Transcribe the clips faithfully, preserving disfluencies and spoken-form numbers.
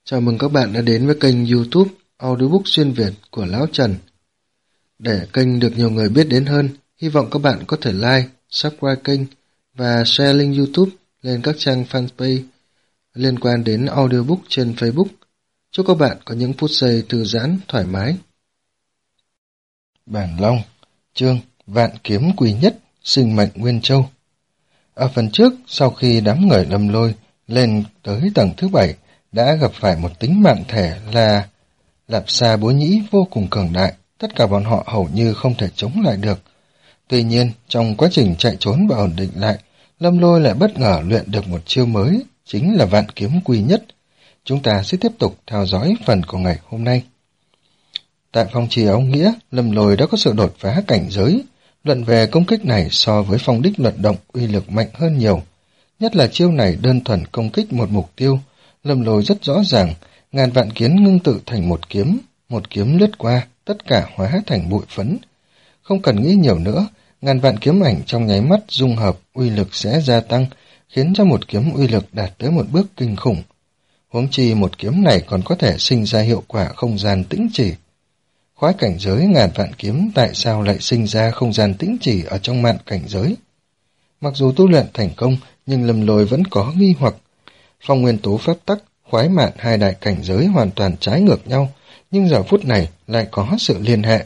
Chào mừng các bạn đã đến với kênh YouTube Audiobook xuyên Việt của Lão Trần. Để kênh được nhiều người biết đến hơn, hy vọng các bạn có thể like, subscribe kênh và share link YouTube lên các trang fanpage liên quan đến audiobook trên Facebook. Chúc các bạn có những phút giây thư giãn, thoải mái. Bản Long, chương Vạn Kiếm Quý Nhất, Sinh Mệnh Nguyên Châu. Ở phần trước, sau khi đám người Lâm Lôi lên tới tầng thứ bảy, đã gặp phải một tính mạng thể là Lạp Sa Búa Nhĩ vô cùng cường đại, tất cả bọn họ hầu như không thể chống lại được. Tuy nhiên, trong quá trình chạy trốn và ổn định lại, Lâm Lôi lại bất ngờ luyện được một chiêu mới, chính là Vạn Kiếm Quý Nhất. Chúng ta sẽ tiếp tục theo dõi phần của ngày hôm nay. Tại phong trì áo nghĩa, Lâm Lôi đã có sự đột phá cảnh giới. Luận về công kích này so với phong đích luận động uy lực mạnh hơn nhiều. Nhất là chiêu này đơn thuần công kích một mục tiêu. Lâm Lôi rất rõ ràng, ngàn vạn kiến ngưng tự thành một kiếm, một kiếm lướt qua, tất cả hóa thành bụi phấn. Không cần nghĩ nhiều nữa, ngàn vạn kiếm ảnh trong nháy mắt dung hợp, uy lực sẽ gia tăng, khiến cho một kiếm uy lực đạt tới một bước kinh khủng. Huống chi một kiếm này còn có thể sinh ra hiệu quả không gian tĩnh chỉ. Khoái cảnh giới ngàn vạn kiếm tại sao lại sinh ra không gian tĩnh chỉ ở trong mạn cảnh giới? Mặc dù tu luyện thành công, nhưng Lâm Lôi vẫn có nghi hoặc. Phong nguyên tố pháp tắc, khoái mạn hai đại cảnh giới hoàn toàn trái ngược nhau, nhưng giờ phút này lại có sự liên hệ.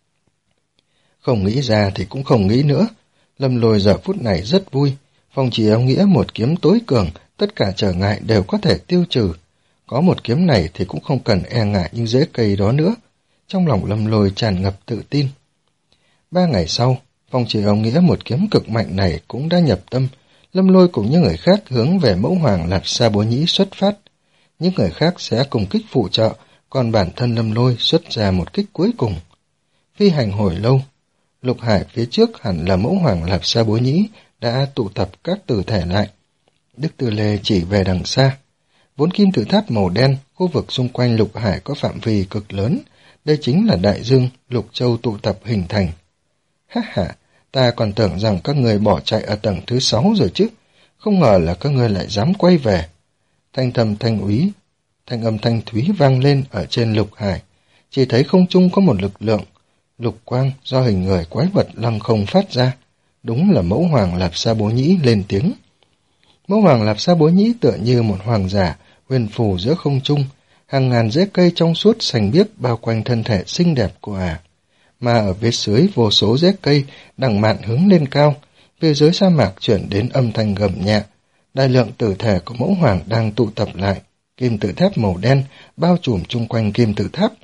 Không nghĩ ra thì cũng không nghĩ nữa. Lâm Lôi giờ phút này rất vui. Phong trì áo nghĩa một kiếm tối cường, tất cả trở ngại đều có thể tiêu trừ. Có một kiếm này thì cũng không cần e ngại những rễ cây đó nữa. Trong lòng Lâm Lôi tràn ngập tự tin. Ba ngày sau, phong trì áo nghĩa một kiếm cực mạnh này cũng đã nhập tâm. Lâm Lôi cùng những người khác hướng về mẫu hoàng Lạp Sa Búa Nhĩ xuất phát. Những người khác sẽ cùng kích phụ trợ, còn bản thân Lâm Lôi xuất ra một kích cuối cùng. Phi hành hồi lâu, Lục Hải phía trước hẳn là mẫu hoàng Lạp Sa Búa Nhĩ đã tụ tập các tử thể lại. Đức Tư Lê chỉ về đằng xa. Vốn kim tự tháp màu đen, khu vực xung quanh Lục Hải có phạm vi cực lớn. Đây chính là đại dương Lục Châu tụ tập hình thành. Ha ha, ta còn tưởng rằng các người bỏ chạy ở tầng thứ sáu rồi chứ, không ngờ là các người lại dám quay về. Thanh thầm thanh úy, thanh âm thanh thúy vang lên ở trên Lục Hải, chỉ thấy không trung có một lực lượng, lục quang do hình người quái vật lăng không phát ra, đúng là mẫu hoàng Lạp Sa Búa Nhĩ lên tiếng. Mẫu hoàng Lạp Sa Búa Nhĩ tựa như một hoàng giả, huyền phù giữa không trung, hàng ngàn rễ cây trong suốt xanh biếc bao quanh thân thể xinh đẹp của ả. Mà ở phía dưới vô số rễ cây đằng mạn hướng lên cao, phía dưới sa mạc chuyển đến âm thanh gầm nhẹ. Đại lượng tử thể của mẫu hoàng đang tụ tập lại, kim tự tháp màu đen bao trùm chung quanh kim tự tháp.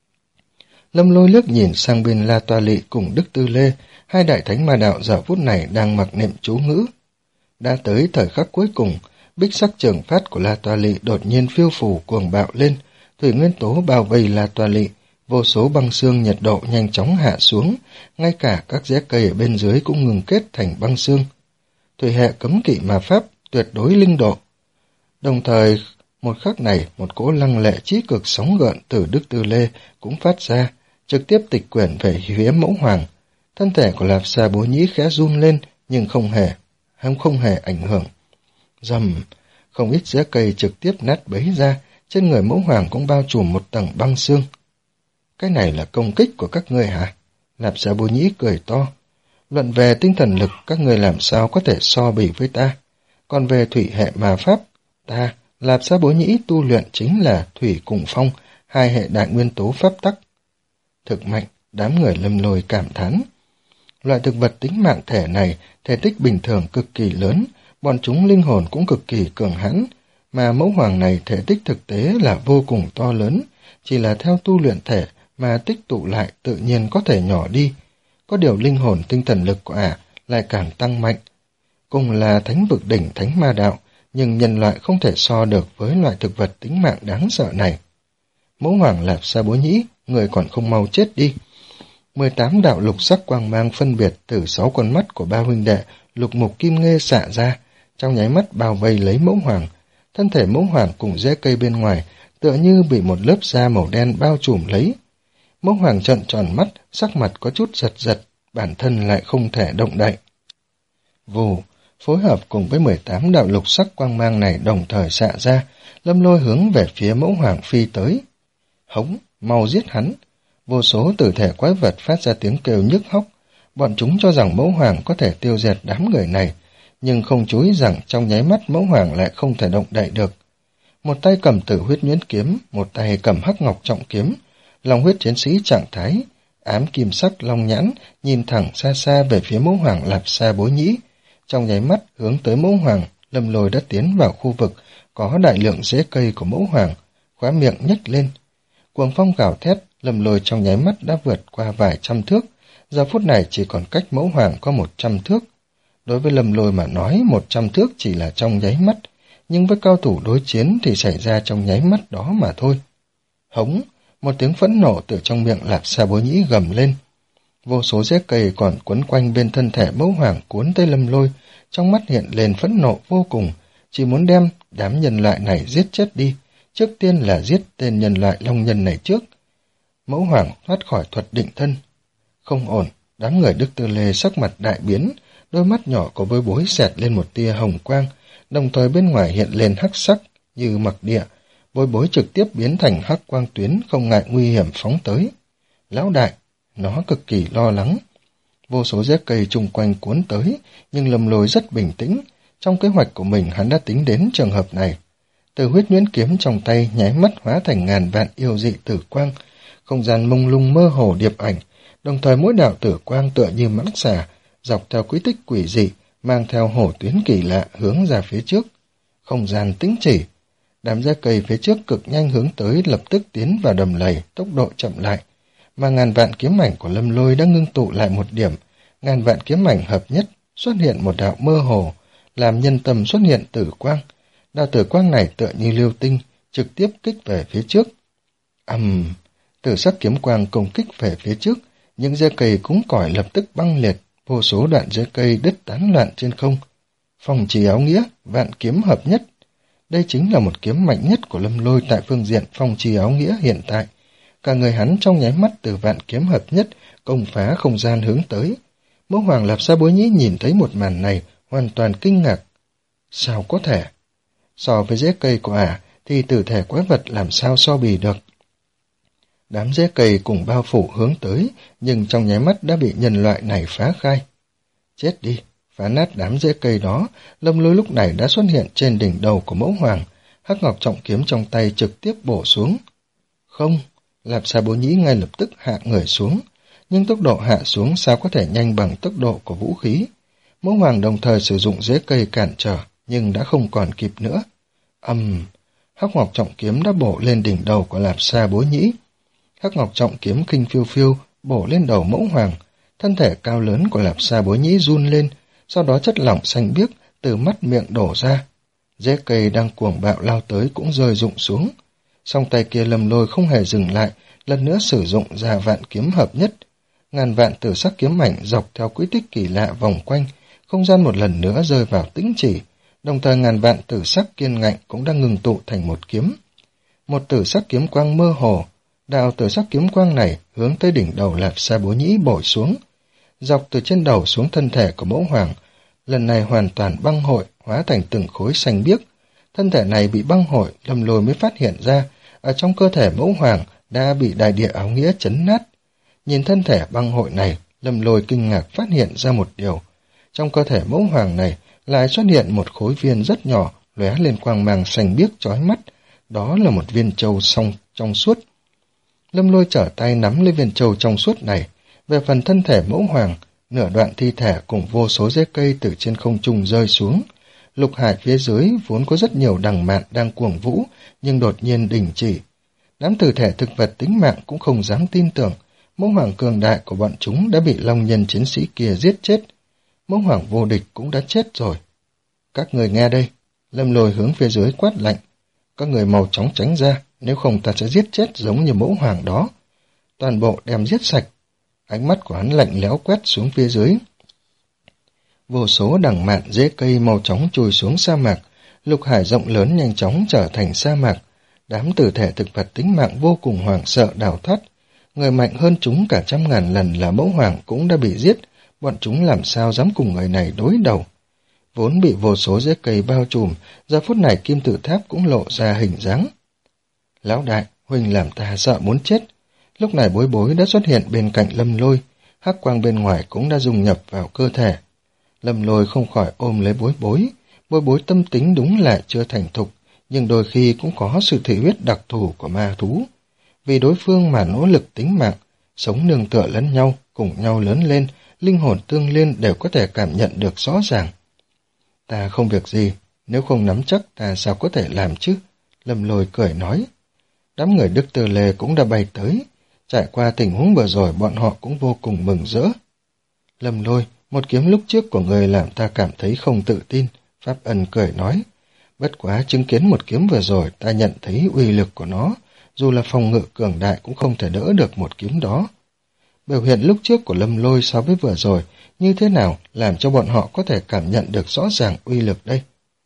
Lâm Lôi liếc nhìn sang bên La Toa Lị cùng Đức Tư Lê, hai đại thánh ma đạo giờ phút này đang mặc niệm chú ngữ. Đã tới thời khắc cuối cùng, bích sắc trường phát của La Toa Lị đột nhiên phiêu phù cuồng bạo lên, thủy nguyên tố bao vây La Toa Lị. Vô số băng xương nhiệt độ nhanh chóng hạ xuống, ngay cả các rễ cây ở bên dưới cũng ngừng kết thành băng xương. Thủy hệ cấm kỵ ma pháp, tuyệt đối linh độ. Đồng thời, một khắc này, một cỗ lăng lệ chí cực sóng gợn từ Đức Tư Lê cũng phát ra, trực tiếp tịch quyển về phía mẫu hoàng. Thân thể của Lạp Sa Búa Nhĩ khẽ run lên, nhưng không hề, không không hề ảnh hưởng. Rầm, không ít rễ cây trực tiếp nát bấy ra, trên người mẫu hoàng cũng bao trùm một tầng băng xương. Cái này là công kích của các ngươi hả? Lạp Sa Búa Nhĩ cười to. Luận về tinh thần lực, các ngươi làm sao có thể so bì với ta? Còn về thủy hệ ma pháp, ta, Lạp Sa Búa Nhĩ tu luyện chính là thủy cùng phong, hai hệ đại nguyên tố pháp tắc. Thực mạnh, đám người Lâm Lôi cảm thán. Loại thực vật tính mạng thể này, thể tích bình thường cực kỳ lớn, bọn chúng linh hồn cũng cực kỳ cường hãn, mà mẫu hoàng này thể tích thực tế là vô cùng to lớn, chỉ là theo tu luyện thể mà tích tụ lại tự nhiên có thể nhỏ đi. Có điều linh hồn tinh thần lực của ả lại càng tăng mạnh. Cùng là thánh vực đỉnh thánh ma đạo, nhưng nhân loại không thể so được với loại thực vật tính mạng đáng sợ này. Mẫu hoàng Lạp Sa Búa Nhĩ, người còn không mau chết đi. mười tám đạo lục sắc quang mang phân biệt từ sáu con mắt của ba huynh đệ lục mục kim nghê xạ ra, trong nháy mắt bao vây lấy mẫu hoàng. Thân thể mẫu hoàng cùng rễ cây bên ngoài tựa như bị một lớp da màu đen bao trùm lấy. Mẫu hoàng trợn tròn mắt, sắc mặt có chút giật giật, bản thân lại không thể động đậy. Vù, phối hợp cùng với mười tám đạo lục sắc quang mang này đồng thời xạ ra, Lâm Lôi hướng về phía Mẫu Hoàng phi tới. Hống, mau giết hắn! Vô số tử thể quái vật phát ra tiếng kêu nhức hóc. Bọn chúng cho rằng Mẫu Hoàng có thể tiêu diệt đám người này, nhưng không chú ý rằng trong nháy mắt Mẫu Hoàng lại không thể động đậy được. Một tay cầm Tử Huyết Nhuyễn kiếm, một tay cầm Hắc Ngọc Trọng kiếm, Long Huyết chiến sĩ trạng thái, ám kim sắc long nhãn, nhìn thẳng xa xa về phía Mẫu Hoàng Lạp Sa Bối Nhĩ. Trong nháy mắt hướng tới Mẫu Hoàng, Lâm Lôi đã tiến vào khu vực có đại lượng rễ cây của Mẫu Hoàng, khóe miệng nhếch lên. Cuồng phong gào thét, Lâm Lôi trong nháy mắt đã vượt qua vài trăm thước, giờ phút này chỉ còn cách Mẫu Hoàng có một trăm thước. Đối với Lâm Lôi mà nói, một trăm thước chỉ là trong nháy mắt, nhưng với cao thủ đối chiến thì xảy ra trong nháy mắt đó mà thôi. Hống, một tiếng phẫn nộ từ trong miệng Lạp Sa Bối Nhĩ gầm lên. Vô số rễ cây còn quấn quanh bên thân thể Mẫu Hoàng cuốn tới Lâm Lôi, trong mắt hiện lên phẫn nộ vô cùng, chỉ muốn đem đám nhân loại này giết chết đi, trước tiên là giết tên nhân loại long nhân này trước. Mẫu Hoàng thoát khỏi thuật định thân. Không ổn, đám người Đức Tư Lê sắc mặt đại biến, đôi mắt nhỏ của Vôi Bối xẹt lên một tia hồng quang, đồng thời bên ngoài hiện lên hắc sắc như mặc địa. Vôi Bối trực tiếp biến thành hắc quang tuyến, không ngại nguy hiểm phóng tới. Lão đại, nó cực kỳ lo lắng. Vô số rễ cây chung quanh cuốn tới, nhưng Lâm Lôi rất bình tĩnh. Trong kế hoạch của mình hắn đã tính đến trường hợp này. Từ Huyết Nhuyễn kiếm trong tay nháy mắt hóa thành ngàn vạn yêu dị tử quang, không gian mông lung mơ hồ điệp ảnh, đồng thời mỗi đạo tử quang tựa như mãng xà, dọc theo quy tích quỷ dị, mang theo hổ tuyến kỳ lạ hướng ra phía trước. Không gian tĩnh chỉ, đám rễ cây phía trước cực nhanh hướng tới lập tức tiến vào đầm lầy, tốc độ chậm lại. Mà ngàn vạn kiếm ảnh của Lâm Lôi đã ngưng tụ lại một điểm, ngàn vạn kiếm ảnh hợp nhất, xuất hiện một đạo mơ hồ, làm nhân tâm xuất hiện tử quang. Đạo tử quang này tựa như lưu tinh, trực tiếp kích về phía trước. Ầm, um, tử sắc kiếm quang công kích về phía trước, những rễ cây cúng cỏi lập tức băng liệt, vô số đoạn rễ cây đứt tán loạn trên không. Phong trì áo nghĩa, vạn kiếm hợp nhất. Đây chính là một kiếm mạnh nhất của Lâm Lôi tại phương diện phong trì áo nghĩa hiện tại. Cả người hắn trong nháy mắt từ vạn kiếm hợp nhất, công phá không gian hướng tới. Mẫu Hoàng Lạp Sa Bối Nhĩ nhìn thấy một màn này, hoàn toàn kinh ngạc. Sao có thể? So với rễ cây của ả, thì tử thể quái vật làm sao so bì được. Đám rễ cây cùng bao phủ hướng tới, nhưng trong nháy mắt đã bị nhân loại này phá khai. Chết đi, phá nát đám rễ cây đó, Lâm Lôi lúc này đã xuất hiện trên đỉnh đầu của Mẫu Hoàng, Hắc Ngọc Trọng kiếm trong tay trực tiếp bổ xuống. Không, Lạp Sa Bối Nhĩ ngay lập tức hạ người xuống, nhưng tốc độ hạ xuống sao có thể nhanh bằng tốc độ của vũ khí. Mẫu Hoàng đồng thời sử dụng rễ cây cản trở, nhưng đã không còn kịp nữa. Ầm, um, Hắc Ngọc Trọng kiếm đã bổ lên đỉnh đầu của Lạp Sa Bối Nhĩ. Hắc Ngọc Trọng kiếm khinh phiêu phiêu bổ lên đầu Mẫu Hoàng, thân thể cao lớn của Lạp Sa Bối Nhĩ run lên, sau đó chất lỏng xanh biếc từ mắt miệng đổ ra. Rễ cây đang cuồng bạo lao tới cũng rơi rụng xuống. Song tay kia Lâm Lôi không hề dừng lại, lần nữa sử dụng ra vạn kiếm hợp nhất. Ngàn vạn tử sắc kiếm mảnh dọc theo quỹ tích kỳ lạ vòng quanh, không gian một lần nữa rơi vào tĩnh chỉ, đồng thời ngàn vạn tử sắc kiên ngạnh cũng đang ngừng tụ thành một kiếm. Một tử sắc kiếm quang mơ hồ, đạo tử sắc kiếm quang này hướng tới đỉnh đầu Lạp Sa Bối Nhĩ bổ xuống, dọc từ trên đầu xuống thân thể của Mẫu Hoàng, lần này hoàn toàn băng hội, hóa thành từng khối xanh biếc. Thân thể này bị băng hội, Lâm Lôi mới phát hiện ra, ở trong cơ thể Mẫu Hoàng đã bị đại địa áo nghĩa chấn nát. Nhìn thân thể băng hội này, Lâm Lôi kinh ngạc phát hiện ra một điều. Trong cơ thể Mẫu Hoàng này lại xuất hiện một khối viên rất nhỏ, lóe lên quang mang xanh biếc chói mắt. Đó là một viên châu song trong suốt. Lâm Lôi trở tay nắm lấy viên châu trong suốt này. Về phần thân thể Mẫu Hoàng, nửa đoạn thi thể cùng vô số rễ cây từ trên không trung rơi xuống. Lục hải phía dưới vốn có rất nhiều đằng mạn đang cuồng vũ, nhưng đột nhiên đình chỉ. Đám tử thể thực vật tính mạng cũng không dám tin tưởng, Mẫu Hoàng cường đại của bọn chúng đã bị long nhân chiến sĩ kia giết chết. Mẫu Hoàng vô địch cũng đã chết rồi. Các người nghe đây, Lâm Lôi hướng phía dưới quát lạnh. Các người mau chóng tránh ra, nếu không ta sẽ giết chết giống như Mẫu Hoàng đó. Toàn bộ đem giết sạch. Ánh mắt của hắn lạnh lẽo quét xuống phía dưới. Vô số đằng mạn rễ cây màu chóng trôi xuống sa mạc, lục hải rộng lớn nhanh chóng trở thành sa mạc. Đám tử thể thực vật tính mạng vô cùng hoảng sợ đào thoát. Người mạnh hơn chúng cả trăm ngàn lần là Mẫu Hoàng cũng đã bị giết, bọn chúng làm sao dám cùng người này đối đầu. vốn bị vô số rễ cây bao trùm, giờ phút này kim tự tháp cũng lộ ra hình dáng. Lão đại, huynh làm ta sợ muốn chết. Lúc này Bối Bối đã xuất hiện bên cạnh Lâm Lôi, hắc quang bên ngoài cũng đã dung nhập vào cơ thể. Lâm Lôi không khỏi ôm lấy Bối Bối. Bối Bối tâm tính đúng là chưa thành thục, nhưng đôi khi cũng có sự thị huyết đặc thù của ma thú. Vì đối phương mà nỗ lực tính mạng, sống nương tựa lẫn nhau, cùng nhau lớn lên, linh hồn tương liên đều có thể cảm nhận được rõ ràng. Ta không việc gì, nếu không nắm chắc ta sao có thể làm chứ? Lâm Lôi cười nói. Đám người Đức Tư Lê cũng đã bay tới. Trải qua tình huống vừa rồi bọn họ cũng vô cùng mừng rỡ. Lâm Lôi, một kiếm lúc trước của người làm ta cảm thấy không tự tin. Pháp Ân cười nói. Bất quá chứng kiến một kiếm vừa rồi ta nhận thấy uy lực của nó. Dù là phòng ngự cường đại cũng không thể đỡ được một kiếm đó. Biểu hiện lúc trước của Lâm Lôi so với vừa rồi như thế nào làm cho bọn họ có thể cảm nhận được rõ ràng uy lực đây?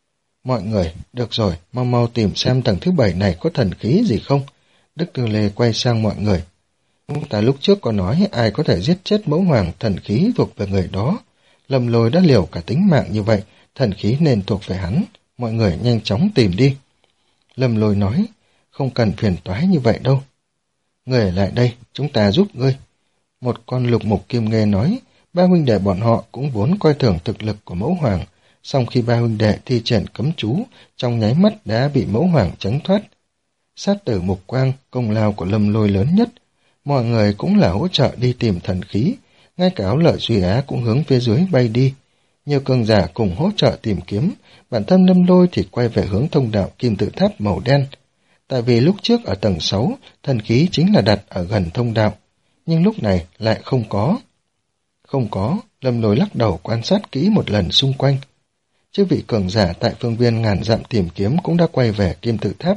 Mọi người, được rồi, mau mau tìm xem tầng thứ bảy này có thần khí gì không? Đức Tư Lê quay sang mọi người. Chúng ta lúc trước có nói ai có thể giết chết mẫu hoàng, thần khí thuộc về người đó. Lâm Lôi đã liều cả tính mạng như vậy, thần khí nên thuộc về hắn. Mọi người nhanh chóng tìm đi. Lâm Lôi nói, không cần phiền toái như vậy đâu. Người lại đây, chúng ta giúp ngươi. Một con lục mục kim nghê nói, ba huynh đệ bọn họ cũng vốn coi thường thực lực của mẫu hoàng. Song khi ba huynh đệ thi triển cấm chú, trong nháy mắt đã bị mẫu hoàng tránh thoát. Sát tử mục quang, công lao của Lâm Lôi lớn nhất. Mọi người cũng là hỗ trợ đi tìm thần khí, ngay cả Áo Lợi Duy Á cũng hướng phía dưới bay đi. Nhiều cường giả cùng hỗ trợ tìm kiếm, bản thân Lâm Lôi thì quay về hướng thông đạo kim tự tháp màu đen. Tại vì lúc trước ở tầng sáu, thần khí chính là đặt ở gần thông đạo, nhưng lúc này lại không có. Không có, Lâm Lôi lắc đầu quan sát kỹ một lần xung quanh. Chứ vị cường giả tại phương viên ngàn dặm tìm kiếm cũng đã quay về kim tự tháp.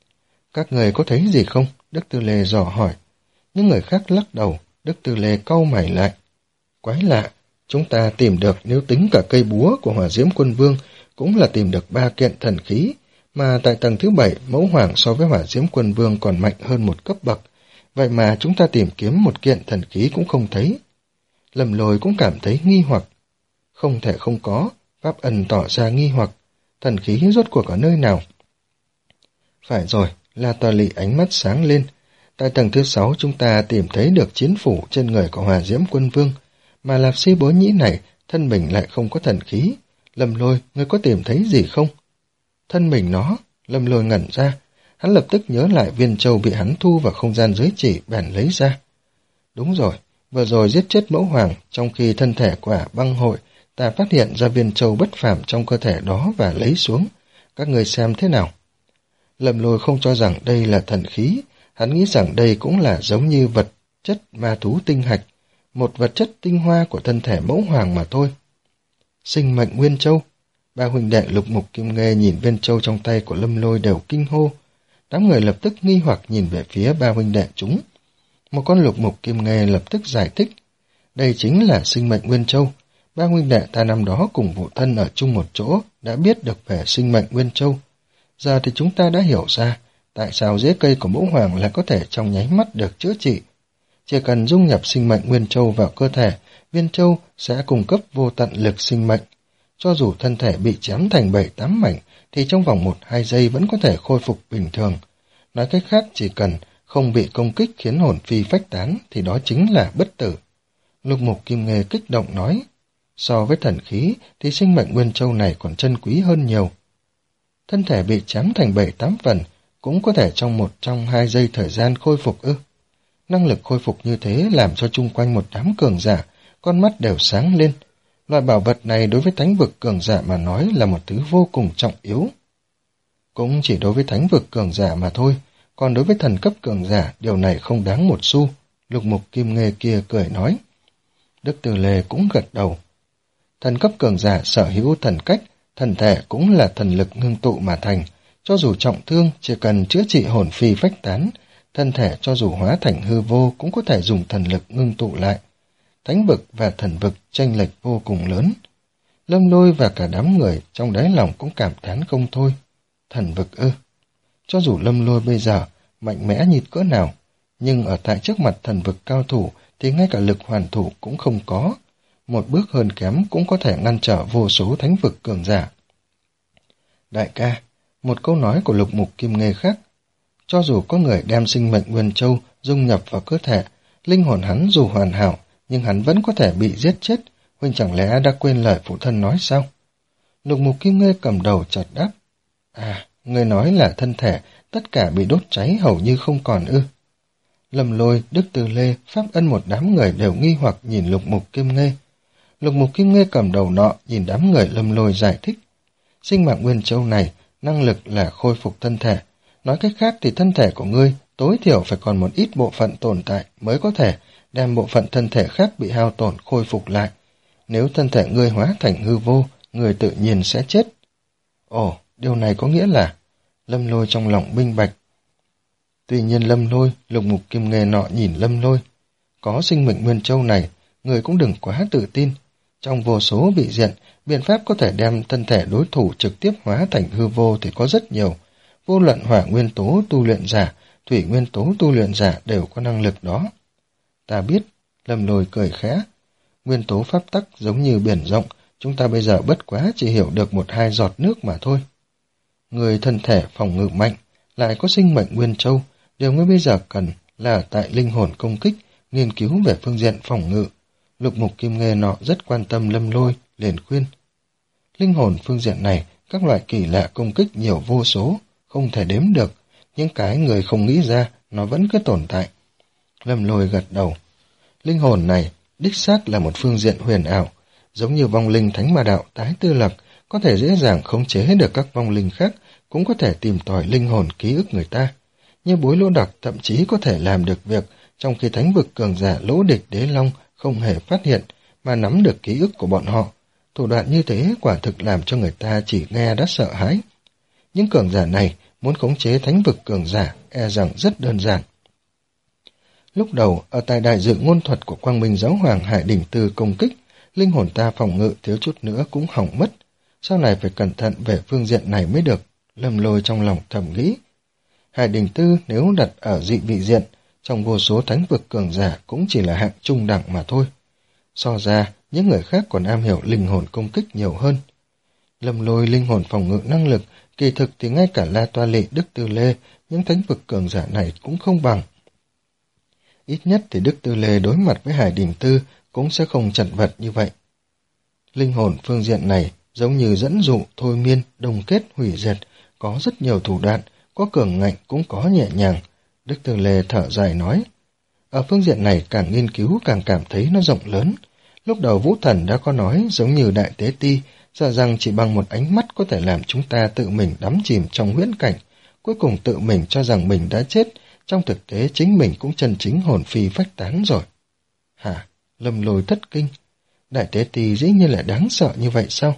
Các người có thấy gì không? Đức Tư Lê dò hỏi. Những người khác lắc đầu, Đức Tư Lê cau mày lại. Quái lạ, chúng ta tìm được nếu tính cả cây búa của Hỏa Diễm Quân Vương cũng là tìm được ba kiện thần khí, mà tại tầng thứ bảy mẫu hoàng so với Hỏa Diễm Quân Vương còn mạnh hơn một cấp bậc. Vậy mà chúng ta tìm kiếm một kiện thần khí cũng không thấy. Lâm Lôi cũng cảm thấy nghi hoặc. Không thể không có, Pháp Ân tỏ ra nghi hoặc. Thần khí rốt cuộc ở nơi nào? Phải rồi, La Tòa Lị ánh mắt sáng lên. Tại tầng thứ sáu chúng ta tìm thấy được chiến phủ trên người của Hỏa Diễm Quân Vương, mà Lạp Si Bối Nhĩ này thân mình lại không có thần khí. Lâm Lôi, ngươi có tìm thấy gì không? Thân mình nó, Lâm Lôi ngẩn ra. Hắn lập tức nhớ lại viên châu bị hắn thu vào không gian giới chỉ bèn lấy ra. Đúng rồi, vừa rồi giết chết mẫu hoàng, trong khi thân thể của Ả Băng Hội, ta phát hiện ra viên châu bất phàm trong cơ thể đó và lấy xuống. Các người xem thế nào? Lâm Lôi không cho rằng đây là thần khí, hắn nghĩ rằng đây cũng là giống như vật chất ma thú tinh hạch, một vật chất tinh hoa của thân thể mẫu hoàng mà thôi. Sinh mệnh nguyên châu. Ba huynh đệ Lục Mục Kim Nghê nhìn viên châu trong tay của Lâm Lôi đều kinh hô. Đám người lập tức nghi hoặc nhìn về phía ba huynh đệ chúng. Một con Lục Mục Kim Nghê lập tức giải thích. Đây chính là sinh mệnh nguyên châu. Ba huynh đệ ta năm đó cùng vụ thân ở chung một chỗ đã biết được về sinh mệnh nguyên châu. Giờ thì chúng ta đã hiểu ra tại sao rễ cây của mẫu hoàng lại có thể trong nháy mắt được chữa trị. Chỉ cần dung nhập sinh mệnh nguyên châu vào cơ thể, viên châu sẽ cung cấp vô tận lực sinh mệnh. Cho dù thân thể bị chém thành bảy tám mảnh, thì trong vòng một hai giây vẫn có thể khôi phục bình thường. Nói cách khác, chỉ cần không bị công kích khiến hồn phi phách tán, thì đó chính là bất tử. Lục Mục Kim Nghê kích động nói, so với thần khí thì sinh mệnh nguyên châu này còn chân quý hơn nhiều. Thân thể bị chém thành bảy tám phần, cũng có thể trong một trong hai giây thời gian khôi phục ư. Năng lực khôi phục như thế làm cho chung quanh một đám cường giả, con mắt đều sáng lên. Loại bảo vật này đối với thánh vực cường giả mà nói là một thứ vô cùng trọng yếu. Cũng chỉ đối với thánh vực cường giả mà thôi, còn đối với thần cấp cường giả điều này không đáng một xu. Lục Mục Kim Nghê kia cười nói. Đức Từ Lê cũng gật đầu. Thần cấp cường giả sở hữu thần cách, thần thể cũng là thần lực ngưng tụ mà thành. Cho dù trọng thương, chỉ cần chữa trị hồn phi phách tán, thân thể cho dù hóa thành hư vô cũng có thể dùng thần lực ngưng tụ lại. Thánh vực và thần vực chênh lệch vô cùng lớn. Lâm Lôi và cả đám người trong đáy lòng cũng cảm thán không thôi. Thần vực ư? Cho dù Lâm Lôi bây giờ mạnh mẽ như cỡ nào, nhưng ở tại trước mặt thần vực cao thủ thì ngay cả lực hoàn thủ cũng không có. một bước hơn kém cũng có thể ngăn trở vô số thánh vực cường giả. Đại ca, một câu nói của Lục Mục Kim Nghê khác, cho dù có người đem sinh mệnh Nguyên Châu dung nhập vào cơ thể, linh hồn hắn dù hoàn hảo, nhưng hắn vẫn có thể bị giết chết, huynh chẳng lẽ đã quên lời phụ thân nói sao? Lục Mục Kim Nghê cầm đầu chợt đáp, à, người nói là thân thể, tất cả bị đốt cháy hầu như không còn ư. Lâm Lôi, Đức Tư Lê, Pháp Ân một đám người đều nghi hoặc nhìn Lục Mục Kim Nghê. Lục Mục Kim Nghê cầm đầu nọ nhìn đám người Lâm Lôi giải thích, sinh mạng Nguyên Châu này, năng lực là khôi phục thân thể. Nói cách khác thì thân thể của ngươi tối thiểu phải còn một ít bộ phận tồn tại mới có thể đem bộ phận thân thể khác bị hao tổn khôi phục lại. Nếu thân thể ngươi hóa thành hư vô, ngươi tự nhiên sẽ chết. Ồ, điều này có nghĩa là... Lâm Lôi trong lòng minh bạch. Tuy nhiên Lâm Lôi, Lục Mục Kim Nghê nọ nhìn Lâm Lôi. Có sinh mệnh Nguyên Châu này, người cũng đừng quá tự tin. Trong vô số vị diện, biện pháp có thể đem thân thể đối thủ trực tiếp hóa thành hư vô thì có rất nhiều. Vô luận hỏa nguyên tố tu luyện giả, thủy nguyên tố tu luyện giả đều có năng lực đó. Ta biết, Lâm Lôi cười khẽ. Nguyên tố pháp tắc giống như biển rộng, chúng ta bây giờ bất quá chỉ hiểu được một hai giọt nước mà thôi. Người thân thể phòng ngự mạnh, lại có sinh mệnh Nguyên Châu, điều ngươi bây giờ cần là tại linh hồn công kích, nghiên cứu về phương diện phòng ngự. Lục Mục Kim Nghê nọ rất quan tâm Lâm Lôi, liền khuyên. Linh hồn phương diện này, các loại kỳ lạ công kích nhiều vô số, không thể đếm được, những cái người không nghĩ ra, nó vẫn cứ tồn tại. Lâm Lôi gật đầu. Linh hồn này, đích xác là một phương diện huyền ảo, giống như vong linh thánh ma đạo tái tư lập, có thể dễ dàng khống chế được các vong linh khác, cũng có thể tìm tòi linh hồn ký ức người ta. Như Bối Lỗ Đặc thậm chí có thể làm được việc, trong khi thánh vực cường giả Lỗ Địch Đế Long không hề phát hiện, mà nắm được ký ức của bọn họ. Thủ đoạn như thế quả thực làm cho người ta chỉ nghe đã sợ hãi. Những cường giả này muốn khống chế thánh vực cường giả e rằng rất đơn giản. Lúc đầu, ở tại đại dự ngôn thuật của Quang Minh Giáo Hoàng Hải Đỉnh Tư công kích, linh hồn ta phòng ngự thiếu chút nữa cũng hỏng mất. Sau này phải cẩn thận về phương diện này mới được, Lâm Lôi trong lòng thầm nghĩ. Hải Đỉnh Tư nếu đặt ở dị vị diện, trong vô số thánh vực cường giả cũng chỉ là hạng trung đẳng mà thôi. So ra, những người khác còn am hiểu linh hồn công kích nhiều hơn. Lâm Lôi linh hồn phòng ngự năng lực, kỳ thực thì ngay cả La Toa Lị, Đức Tư Lê, những thánh vực cường giả này cũng không bằng. Ít nhất thì Đức Tư Lê đối mặt với Hải Đỉnh Tư cũng sẽ không chật vật như vậy. Linh hồn phương diện này giống như dẫn dụ, thôi miên, đồng kết, hủy diệt, có rất nhiều thủ đoạn, có cường ngạnh cũng có nhẹ nhàng. Đức Tư Lê thở dài nói, ở phương diện này càng nghiên cứu càng cảm thấy nó rộng lớn. Lúc đầu Vũ Thần đã có nói giống như Đại Tế Ti, sợ rằng chỉ bằng một ánh mắt có thể làm chúng ta tự mình đắm chìm trong huyễn cảnh, cuối cùng tự mình cho rằng mình đã chết, trong thực tế chính mình cũng chân chính hồn phi phách tán rồi. Hả? Lâm Lôi thất kinh. Đại Tế Ti dĩ nhiên là đáng sợ như vậy sao?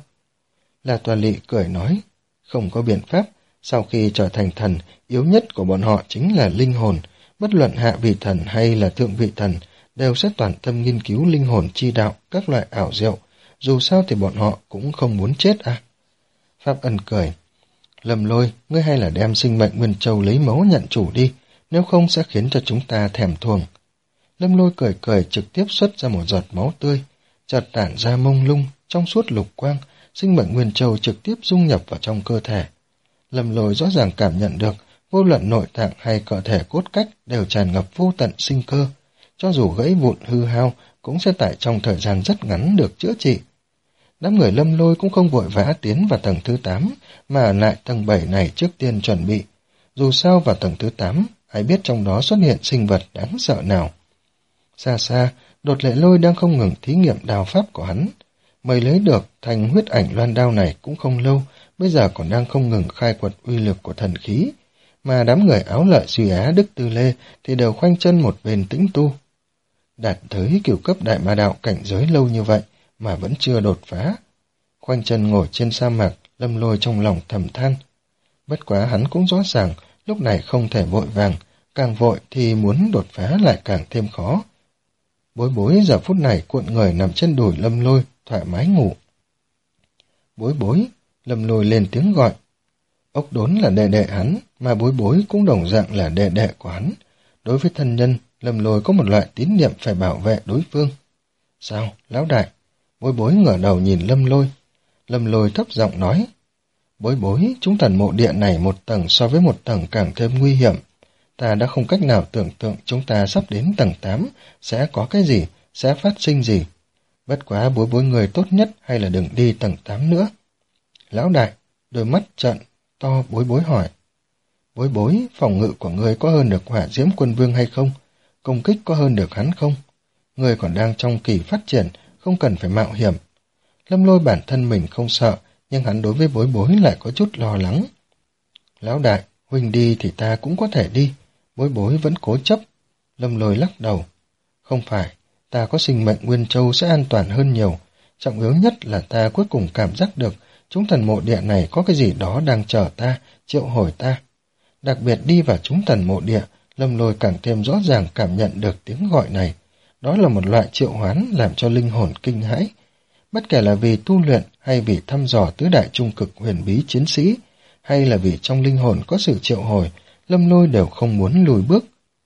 La Toa Lị cười nói, không có biện pháp, sau khi trở thành thần, yếu nhất của bọn họ chính là linh hồn, bất luận hạ vị thần hay là thượng vị thần, đều sẽ toàn tâm nghiên cứu linh hồn chi đạo, các loại ảo diệu, dù sao thì bọn họ cũng không muốn chết à. Pháp Ân cười, Lâm Lôi, ngươi hay là đem sinh mệnh Nguyên Châu lấy máu nhận chủ đi, nếu không sẽ khiến cho chúng ta thèm thuồng. Lâm Lôi cười cười trực tiếp xuất ra một giọt máu tươi, chợt tản ra mông lung, trong suốt lục quang, sinh mệnh Nguyên Châu trực tiếp dung nhập vào trong cơ thể. Lâm Lôi rõ ràng cảm nhận được, vô luận nội tạng hay cơ thể cốt cách đều tràn ngập vô tận sinh cơ, cho dù gãy vụn hư hao cũng sẽ tại trong thời gian rất ngắn được chữa trị. Đám người Lâm Lôi cũng không vội vã tiến vào tầng thứ tám, mà ở lại tầng bảy này trước tiên chuẩn bị. Dù sao vào tầng thứ tám, ai biết trong đó xuất hiện sinh vật đáng sợ nào. Xa xa, Đột Lệ Lôi đang không ngừng thí nghiệm đao pháp của hắn. Mới lấy được thành huyết ảnh loan đao này cũng không lâu, bây giờ còn đang không ngừng khai quật uy lực của thần khí. Mà đám người áo lợi Duy Á, Đức Tư Lê thì đều khoanh chân một bên tĩnh tu. Đạt tới cửu cấp đại ma đạo cảnh giới lâu như vậy mà vẫn chưa đột phá. Khoanh chân ngồi trên sa mạc, Lâm Lôi trong lòng thầm than. Bất quá hắn cũng rõ ràng, lúc này không thể vội vàng, càng vội thì muốn đột phá lại càng thêm khó. Bối Bối giờ phút này cuộn người nằm trên đùi Lâm Lôi, thoải mái ngủ. Bối Bối, Lâm Lôi lên tiếng gọi. Ốc Đốn là đệ đệ hắn, mà Bối Bối cũng đồng dạng là đệ đệ của hắn. Đối với thân nhân, Lâm Lôi có một loại tín niệm phải bảo vệ đối phương. Sao, lão đại? Bối bối ngửa đầu nhìn Lâm Lôi. Lâm Lôi thấp giọng nói, bối bối, chúng thần mộ địa này một tầng so với một tầng càng thêm nguy hiểm. Ta đã không cách nào tưởng tượng chúng ta sắp đến tầng tám, sẽ có cái gì, sẽ phát sinh gì. Bất quá bối bối người tốt nhất hay là đừng đi tầng tám nữa. Lão đại, đôi mắt trợn to bối bối hỏi. Bối bối, phòng ngự của ngươi có hơn được Hỏa Diễm Quân Vương hay không? Công kích có hơn được hắn không? Ngươi còn đang trong kỳ phát triển, không cần phải mạo hiểm. Lâm Lôi bản thân mình không sợ, nhưng hắn đối với bối bối lại có chút lo lắng. Lão đại, huynh đi thì ta cũng có thể đi. Bối bối vẫn cố chấp. Lâm Lôi lắc đầu. Không phải, ta có sinh mệnh Nguyên Châu sẽ an toàn hơn nhiều. Trọng yếu nhất là ta cuối cùng cảm giác được chúng thần mộ địa này có cái gì đó đang chờ ta, triệu hồi ta. Đặc biệt đi vào chúng thần mộ địa, Lâm Lôi càng thêm rõ ràng cảm nhận được tiếng gọi này. Đó là một loại triệu hoán làm cho linh hồn kinh hãi. Bất kể là vì tu luyện hay vì thăm dò tứ đại trung cực huyền bí chiến sĩ, hay là vì trong linh hồn có sự triệu hồi, Lâm Lôi đều không muốn lùi bước.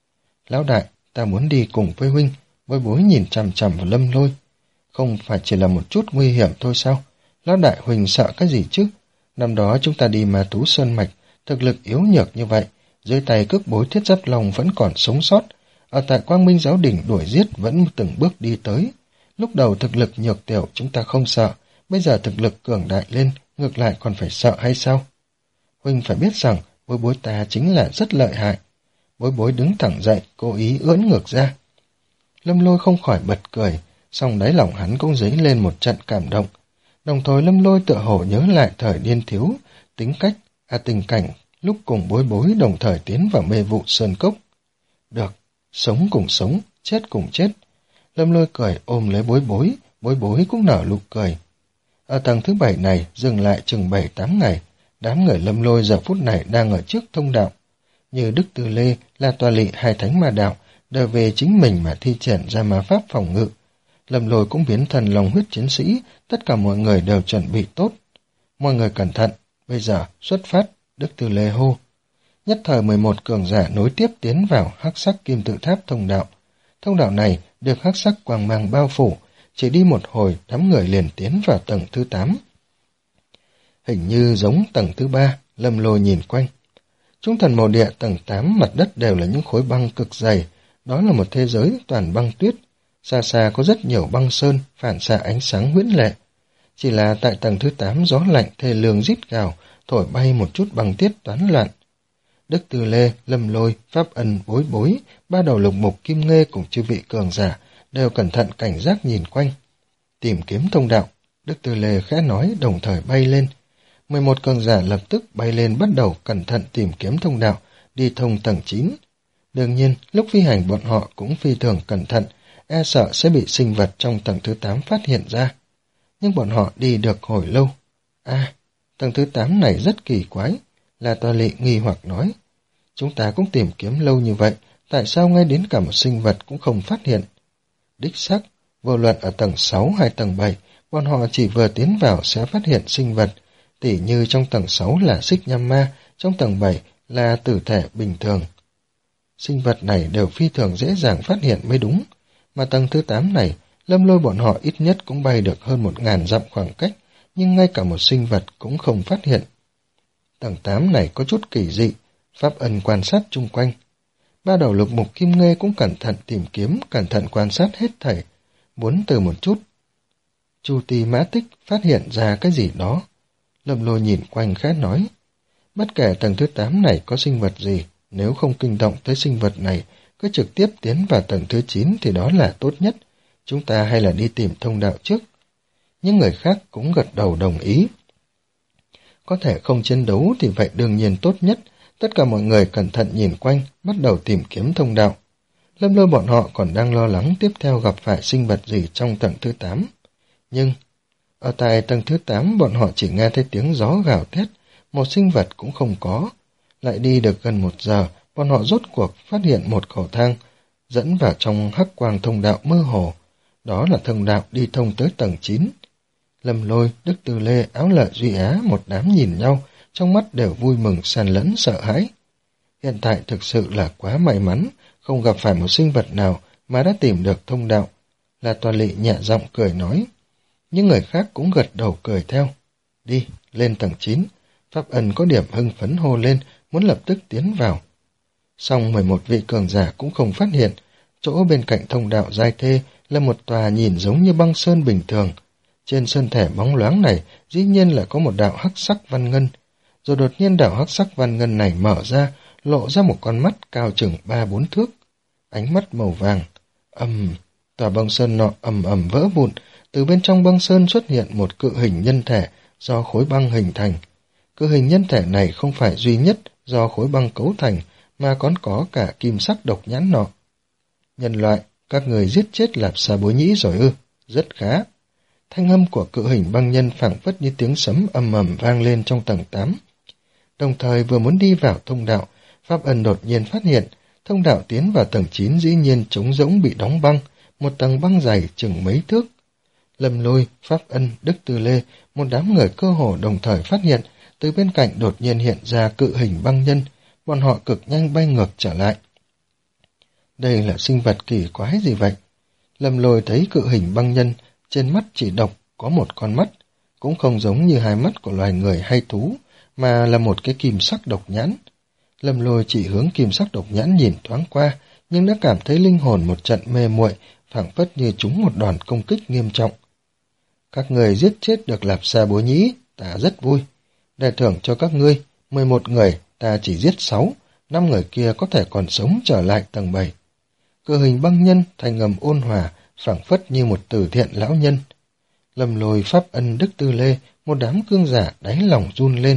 Lão đại, ta muốn đi cùng với huynh. Bối bối nhìn chằm chằm vào Lâm Lôi. Không phải chỉ là một chút nguy hiểm thôi sao? Lão đại huynh sợ cái gì chứ? Năm đó chúng ta đi Ma Tú Sơn Mạch, thực lực yếu nhược như vậy, dưới tay cước bối Thiết Giáp Long vẫn còn sống sót, ở tại Quang Minh Giáo Đình đuổi giết vẫn từng bước đi tới. Lúc đầu thực lực nhược tiểu chúng ta không sợ, bây giờ thực lực cường đại lên, ngược lại còn phải sợ hay sao? Huynh phải biết rằng, bối bối ta chính là rất lợi hại. Bối bối đứng thẳng dậy, cố ý ưỡn ngược ra. Lâm Lôi không khỏi bật cười, song đáy lòng hắn cũng dấy lên một trận cảm động. Đồng thời Lâm Lôi tựa hồ nhớ lại thời niên thiếu, tính cách, à tình cảnh, lúc cùng bối bối đồng thời tiến vào mê vụ sơn cốc. Được, sống cùng sống, chết cùng chết. Lâm Lôi cười ôm lấy bối bối, bối bối cũng nở nụ cười. Ở tầng thứ bảy này dừng lại chừng bảy tám ngày, đám người Lâm Lôi giờ phút này đang ở trước thông đạo. Như Đức Tư Lê, La Toa Lị hai thánh ma đạo đều về chính mình mà thi triển ra ma pháp phòng ngự. Lâm Lôi cũng biến thành lòng huyết chiến sĩ, tất cả mọi người đều chuẩn bị tốt. Mọi người cẩn thận, bây giờ xuất phát, Đức Tư Lê hô. Nhất thời mười một cường giả nối tiếp tiến vào hắc sắc kim tự tháp thông đạo. Thông đạo này được hắc sắc quang mang bao phủ, chỉ đi một hồi đám người liền tiến vào tầng thứ tám. Hình như giống tầng thứ ba, Lâm Lôi nhìn quanh. Chúng thần mộ địa tầng tám mặt đất đều là những khối băng cực dày, đó là một thế giới toàn băng tuyết. Xa xa có rất nhiều băng sơn phản xạ ánh sáng huyễn lệ. Chỉ là tại tầng thứ tám gió lạnh thê lương rít gào, thổi bay một chút băng tiết toán loạn. Đức Tư Lê, Lâm Lôi, Pháp Ân, Bối Bối, ba đầu lục mục Kim Nghê cùng chư vị cường giả đều cẩn thận cảnh giác nhìn quanh. Tìm kiếm thông đạo, Đức Tư Lê khẽ nói đồng thời bay lên. mười một cường giả lập tức bay lên bắt đầu cẩn thận tìm kiếm thông đạo, đi thông tầng chín. Đương nhiên, lúc phi hành bọn họ cũng phi thường cẩn thận, e sợ sẽ bị sinh vật trong tầng thứ tám phát hiện ra. Nhưng bọn họ đi được hồi lâu. À, tầng thứ tám này rất kỳ quái, La Toa Lị nghi hoặc nói. Chúng ta cũng tìm kiếm lâu như vậy, tại sao ngay đến cả một sinh vật cũng không phát hiện? Đích xác, vô luận ở tầng sáu hay tầng bảy, bọn họ chỉ vừa tiến vào sẽ phát hiện sinh vật, tỉ như trong tầng sáu là xích nham ma, trong tầng bảy là tử thể bình thường. Sinh vật này đều phi thường dễ dàng phát hiện mới đúng, mà tầng thứ tám này, Lâm Lôi bọn họ ít nhất cũng bay được hơn một ngàn dặm khoảng cách, nhưng ngay cả một sinh vật cũng không phát hiện. Tầng tám này có chút kỳ dị, Pháp Ân quan sát chung quanh. Ba đầu lục mục Kim Nghê cũng cẩn thận tìm kiếm, cẩn thận quan sát hết thảy, muốn từ một chút. Chu Ti Mã Tích phát hiện ra cái gì đó. Lâm Lôi nhìn quanh khẽ nói, bất kể tầng thứ tám này có sinh vật gì, nếu không kinh động tới sinh vật này, cứ trực tiếp tiến vào tầng thứ chín thì đó là tốt nhất. Chúng ta hay là đi tìm thông đạo trước. Những người khác cũng gật đầu đồng ý. Có thể không chiến đấu thì vậy đương nhiên tốt nhất. Tất cả mọi người cẩn thận nhìn quanh, bắt đầu tìm kiếm thông đạo. Lâm Lôi bọn họ còn đang lo lắng tiếp theo gặp phải sinh vật gì trong tầng thứ tám. Nhưng, ở tại tầng thứ tám bọn họ chỉ nghe thấy tiếng gió gào thét, một sinh vật cũng không có. Lại đi được gần một giờ, bọn họ rốt cuộc phát hiện một cầu thang, dẫn vào trong hắc quang thông đạo mơ hồ. Đó là thông đạo đi thông tới tầng chín. Lâm Lôi, Đức Tư Lê, Áo Lợi Duy Á một đám nhìn nhau, trong mắt đều vui mừng xen lẫn sợ hãi. Hiện tại thực sự là quá may mắn, không gặp phải một sinh vật nào mà đã tìm được thông đạo. La Toa Lị nhẹ giọng cười nói. Những người khác cũng gật đầu cười theo. Đi, lên tầng chín. Pháp Ân có điểm hưng phấn hô lên, muốn lập tức tiến vào. Song mười một vị cường giả cũng không phát hiện, chỗ bên cạnh thông đạo giai thê là một tòa nhìn giống như băng sơn bình thường. Trên sơn thể bóng loáng này dĩ nhiên là có một đạo hắc sắc văn ngân. Rồi đột nhiên đạo hắc sắc văn ngân này mở ra, lộ ra một con mắt cao chừng ba bốn thước. Ánh mắt màu vàng. Ầm, tòa băng sơn nọ ầm ầm vỡ vụn, từ bên trong băng sơn xuất hiện một cự hình nhân thể do khối băng hình thành. Cự hình nhân thể này không phải duy nhất do khối băng cấu thành, mà còn có cả kim sắc độc nhãn nọ. Nhân loại, các người giết chết Lạp Xà Bối Nhĩ rồi ư? Rất khá. Thanh âm của cự hình băng nhân phảng phất như tiếng sấm ầm ầm vang lên trong tầng tám. Đồng thời vừa muốn đi vào thông đạo, Pháp Ân đột nhiên phát hiện, thông đạo tiến vào tầng chín dĩ nhiên trống rỗng bị đóng băng, một tầng băng dày chừng mấy thước. Lâm Lôi, Pháp Ân, Đức Tư Lê, một đám người cơ hồ đồng thời phát hiện, từ bên cạnh đột nhiên hiện ra cự hình băng nhân, bọn họ cực nhanh bay ngược trở lại. Đây là sinh vật kỳ quái gì vậy? Lâm Lôi thấy cự hình băng nhân, trên mắt chỉ độc có một con mắt, cũng không giống như hai mắt của loài người hay thú, mà là một cái kim sắc độc nhãn. Lâm Lôi chỉ hướng kim sắc độc nhãn nhìn thoáng qua, nhưng đã cảm thấy linh hồn một trận mê muội, phảng phất như trúng một đòn công kích nghiêm trọng. Các người giết chết được Lạp Xà Bối Nhĩ, ta rất vui. Để thưởng cho các ngươi, mười một người, ta chỉ giết sáu, năm người kia có thể còn sống trở lại tầng bảy. Cự hình băng nhân, thanh âm ôn hòa, phảng phất như một từ thiện lão nhân. Lâm Lôi, Pháp Ân, Đức Tư Lê, một đám cương giả đáy lòng run lên.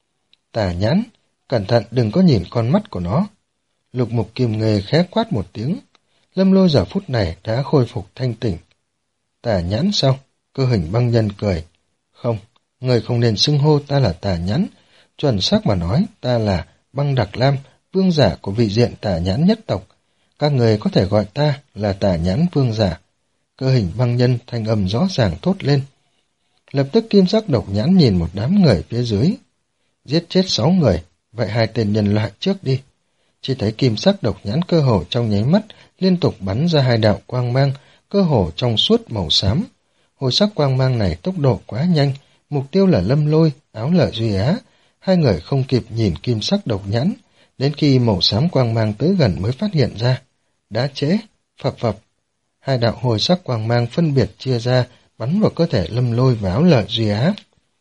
Tà nhãn, cẩn thận đừng có nhìn con mắt của nó. Lục Mục Kim Nghê khẽ quát một tiếng. Lâm Lôi giờ phút này đã khôi phục thanh tỉnh. Tà nhãn sao? Cơ hình băng nhân cười. Không, người không nên xưng hô ta là tà nhãn. Chuẩn xác mà nói, ta là Băng Đặc Lam, vương giả của vị diện tà nhãn nhất tộc. Các người có thể gọi ta là tà nhãn vương giả. Cơ hình băng nhân thanh âm rõ ràng thốt lên. Lập tức kim sắc độc nhãn nhìn một đám người phía dưới. Giết chết sáu người, vậy hai tên nhân loại trước đi. Chỉ thấy kim sắc độc nhãn cơ hồ trong nháy mắt liên tục bắn ra hai đạo quang mang, cơ hồ trong suốt màu xám. Hồi sắc quang mang này tốc độ quá nhanh, mục tiêu là Lâm Lôi, Áo Lợi Duy Á. Hai người không kịp nhìn kim sắc độc nhãn, đến khi màu xám quang mang tới gần mới phát hiện ra. Đã trễ, phập phập. Hai đạo hồi sắc quang mang phân biệt chia ra, bắn vào cơ thể Lâm Lôi và Áo Lợi Duy Á.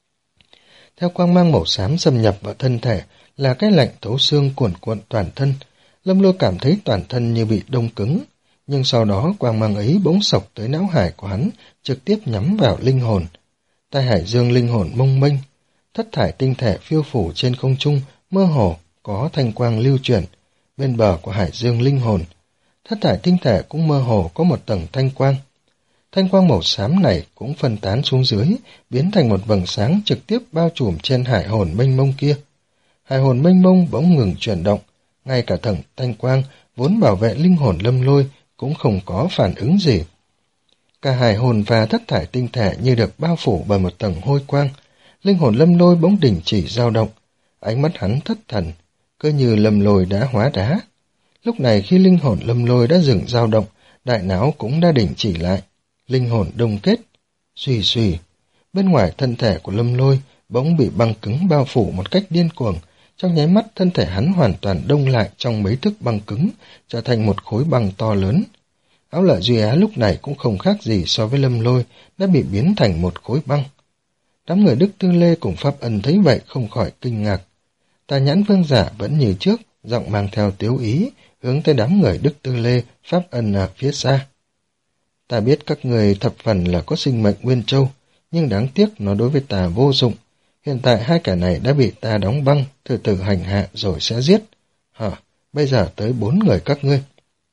Theo quang mang màu xám xâm nhập vào thân thể là cái lạnh thấu xương cuồn cuộn toàn thân. Lâm Lôi cảm thấy toàn thân như bị đông cứng, nhưng sau đó quang mang ấy bỗng sộc tới não hải của hắn, trực tiếp nhắm vào linh hồn. Tai hải dương linh hồn mông mênh, thất thải tinh thể phiêu phủ trên không trung, mơ hồ có thanh quang lưu chuyển. Bên bờ của hải dương linh hồn, thất thải tinh thể cũng mơ hồ có một tầng thanh quang. Thanh quang màu xám này cũng phân tán xuống dưới, biến thành một vầng sáng trực tiếp bao trùm trên hải hồn mênh mông kia. Hải hồn mênh mông bỗng ngừng chuyển động, ngay cả tầng thanh quang vốn bảo vệ linh hồn Lâm Lôi cũng không có phản ứng gì. Cả hải hồn và thất thải tinh thể như được bao phủ bởi một tầng hôi quang. Linh hồn Lâm Lôi bỗng đình chỉ dao động, ánh mắt hắn thất thần, cứ như Lâm Lôi đã hóa đá. Lúc này khi linh hồn Lâm Lôi đã dừng dao động, đại não cũng đã đình chỉ lại. Linh hồn đông kết, xùy xùy. Bên ngoài thân thể của Lâm Lôi bỗng bị băng cứng bao phủ một cách điên cuồng. Trong nháy mắt thân thể hắn hoàn toàn đông lại trong mấy thước băng cứng, trở thành một khối băng to lớn. Áo Lợi Duy Á lúc này cũng không khác gì so với Lâm Lôi, đã bị biến thành một khối băng. Đám người Đức Tư Lê cùng Pháp Ân thấy vậy không khỏi kinh ngạc. Tà nhãn vương giả vẫn như trước, giọng mang theo tiếu ý, hướng tới đám người Đức Tư Lê, Pháp Ân ở phía xa. Ta biết các người thập phần là có sinh mệnh Nguyên Châu, nhưng đáng tiếc nó đối với ta vô dụng. Hiện tại hai kẻ này đã bị ta đóng băng, từ từ hành hạ rồi sẽ giết. Hả, bây giờ tới bốn người các ngươi.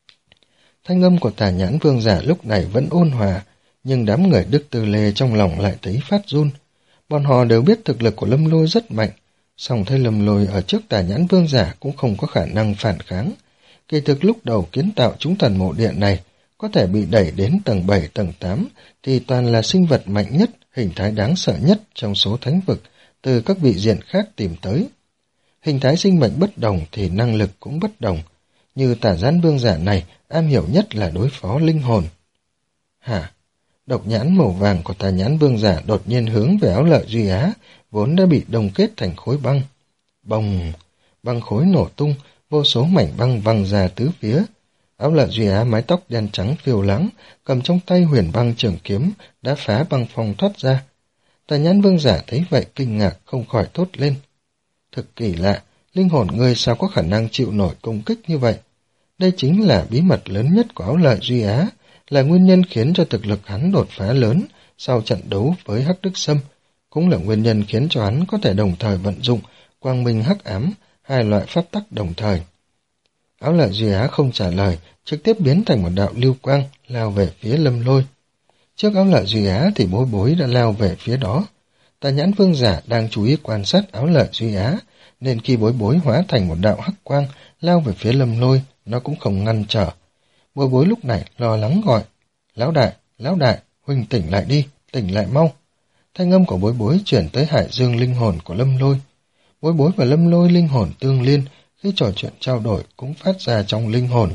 Thanh âm của tà nhãn vương giả lúc này vẫn ôn hòa, nhưng đám người Đức Tư Lê trong lòng lại thấy phát run. Bọn họ đều biết thực lực của Lâm Lôi rất mạnh, song thấy Lâm Lôi ở trước tà nhãn vương giả cũng không có khả năng phản kháng. Kỳ thực lúc đầu kiến tạo chúng thần mộ điện này có thể bị đẩy đến tầng bảy, tầng tám thì toàn là sinh vật mạnh nhất, hình thái đáng sợ nhất trong số thánh vực từ các vị diện khác tìm tới. Hình thái sinh mệnh bất đồng thì năng lực cũng bất đồng, như tà gián vương giả này am hiểu nhất là đối phó linh hồn. Hả? Độc nhãn màu vàng của Tà Nhãn Vương giả đột nhiên hướng về Áo Lợi Duy Á, vốn đã bị đông kết thành khối băng. Bồng! Băng khối nổ tung, vô số mảnh băng văng ra tứ phía. Áo Lợi Duy Á mái tóc đen trắng phiêu lãng, cầm trong tay huyền băng trường kiếm, đã phá băng phong thoát ra. Tà Nhãn Vương giả thấy vậy kinh ngạc không khỏi thốt lên. Thực kỳ lạ, linh hồn ngươi sao có khả năng chịu nổi công kích như vậy? Đây chính là bí mật lớn nhất của Áo Lợi Duy Á, là nguyên nhân khiến cho thực lực hắn đột phá lớn sau trận đấu với Hắc Đức Sâm, cũng là nguyên nhân khiến cho hắn có thể đồng thời vận dụng quang minh hắc ám, hai loại pháp tắc đồng thời. Áo Lợi Duy Á không trả lời, trực tiếp biến thành một đạo lưu quang, lao về phía Lâm Lôi. Trước Áo Lợi Duy Á thì Bối Bối đã lao về phía đó. Tà Nhãn Vương giả đang chú ý quan sát Áo Lợi Duy Á, nên khi Bối Bối hóa thành một đạo hắc quang, lao về phía Lâm Lôi, nó cũng không ngăn trở. Bối Bối lúc này lo lắng gọi, Lão đại, lão đại, huynh tỉnh lại đi, tỉnh lại mau. Thanh âm của Bối Bối chuyển tới Hải Dương linh hồn của Lâm Lôi. Bối Bối và Lâm Lôi linh hồn tương liên, khi trò chuyện trao đổi cũng phát ra trong linh hồn.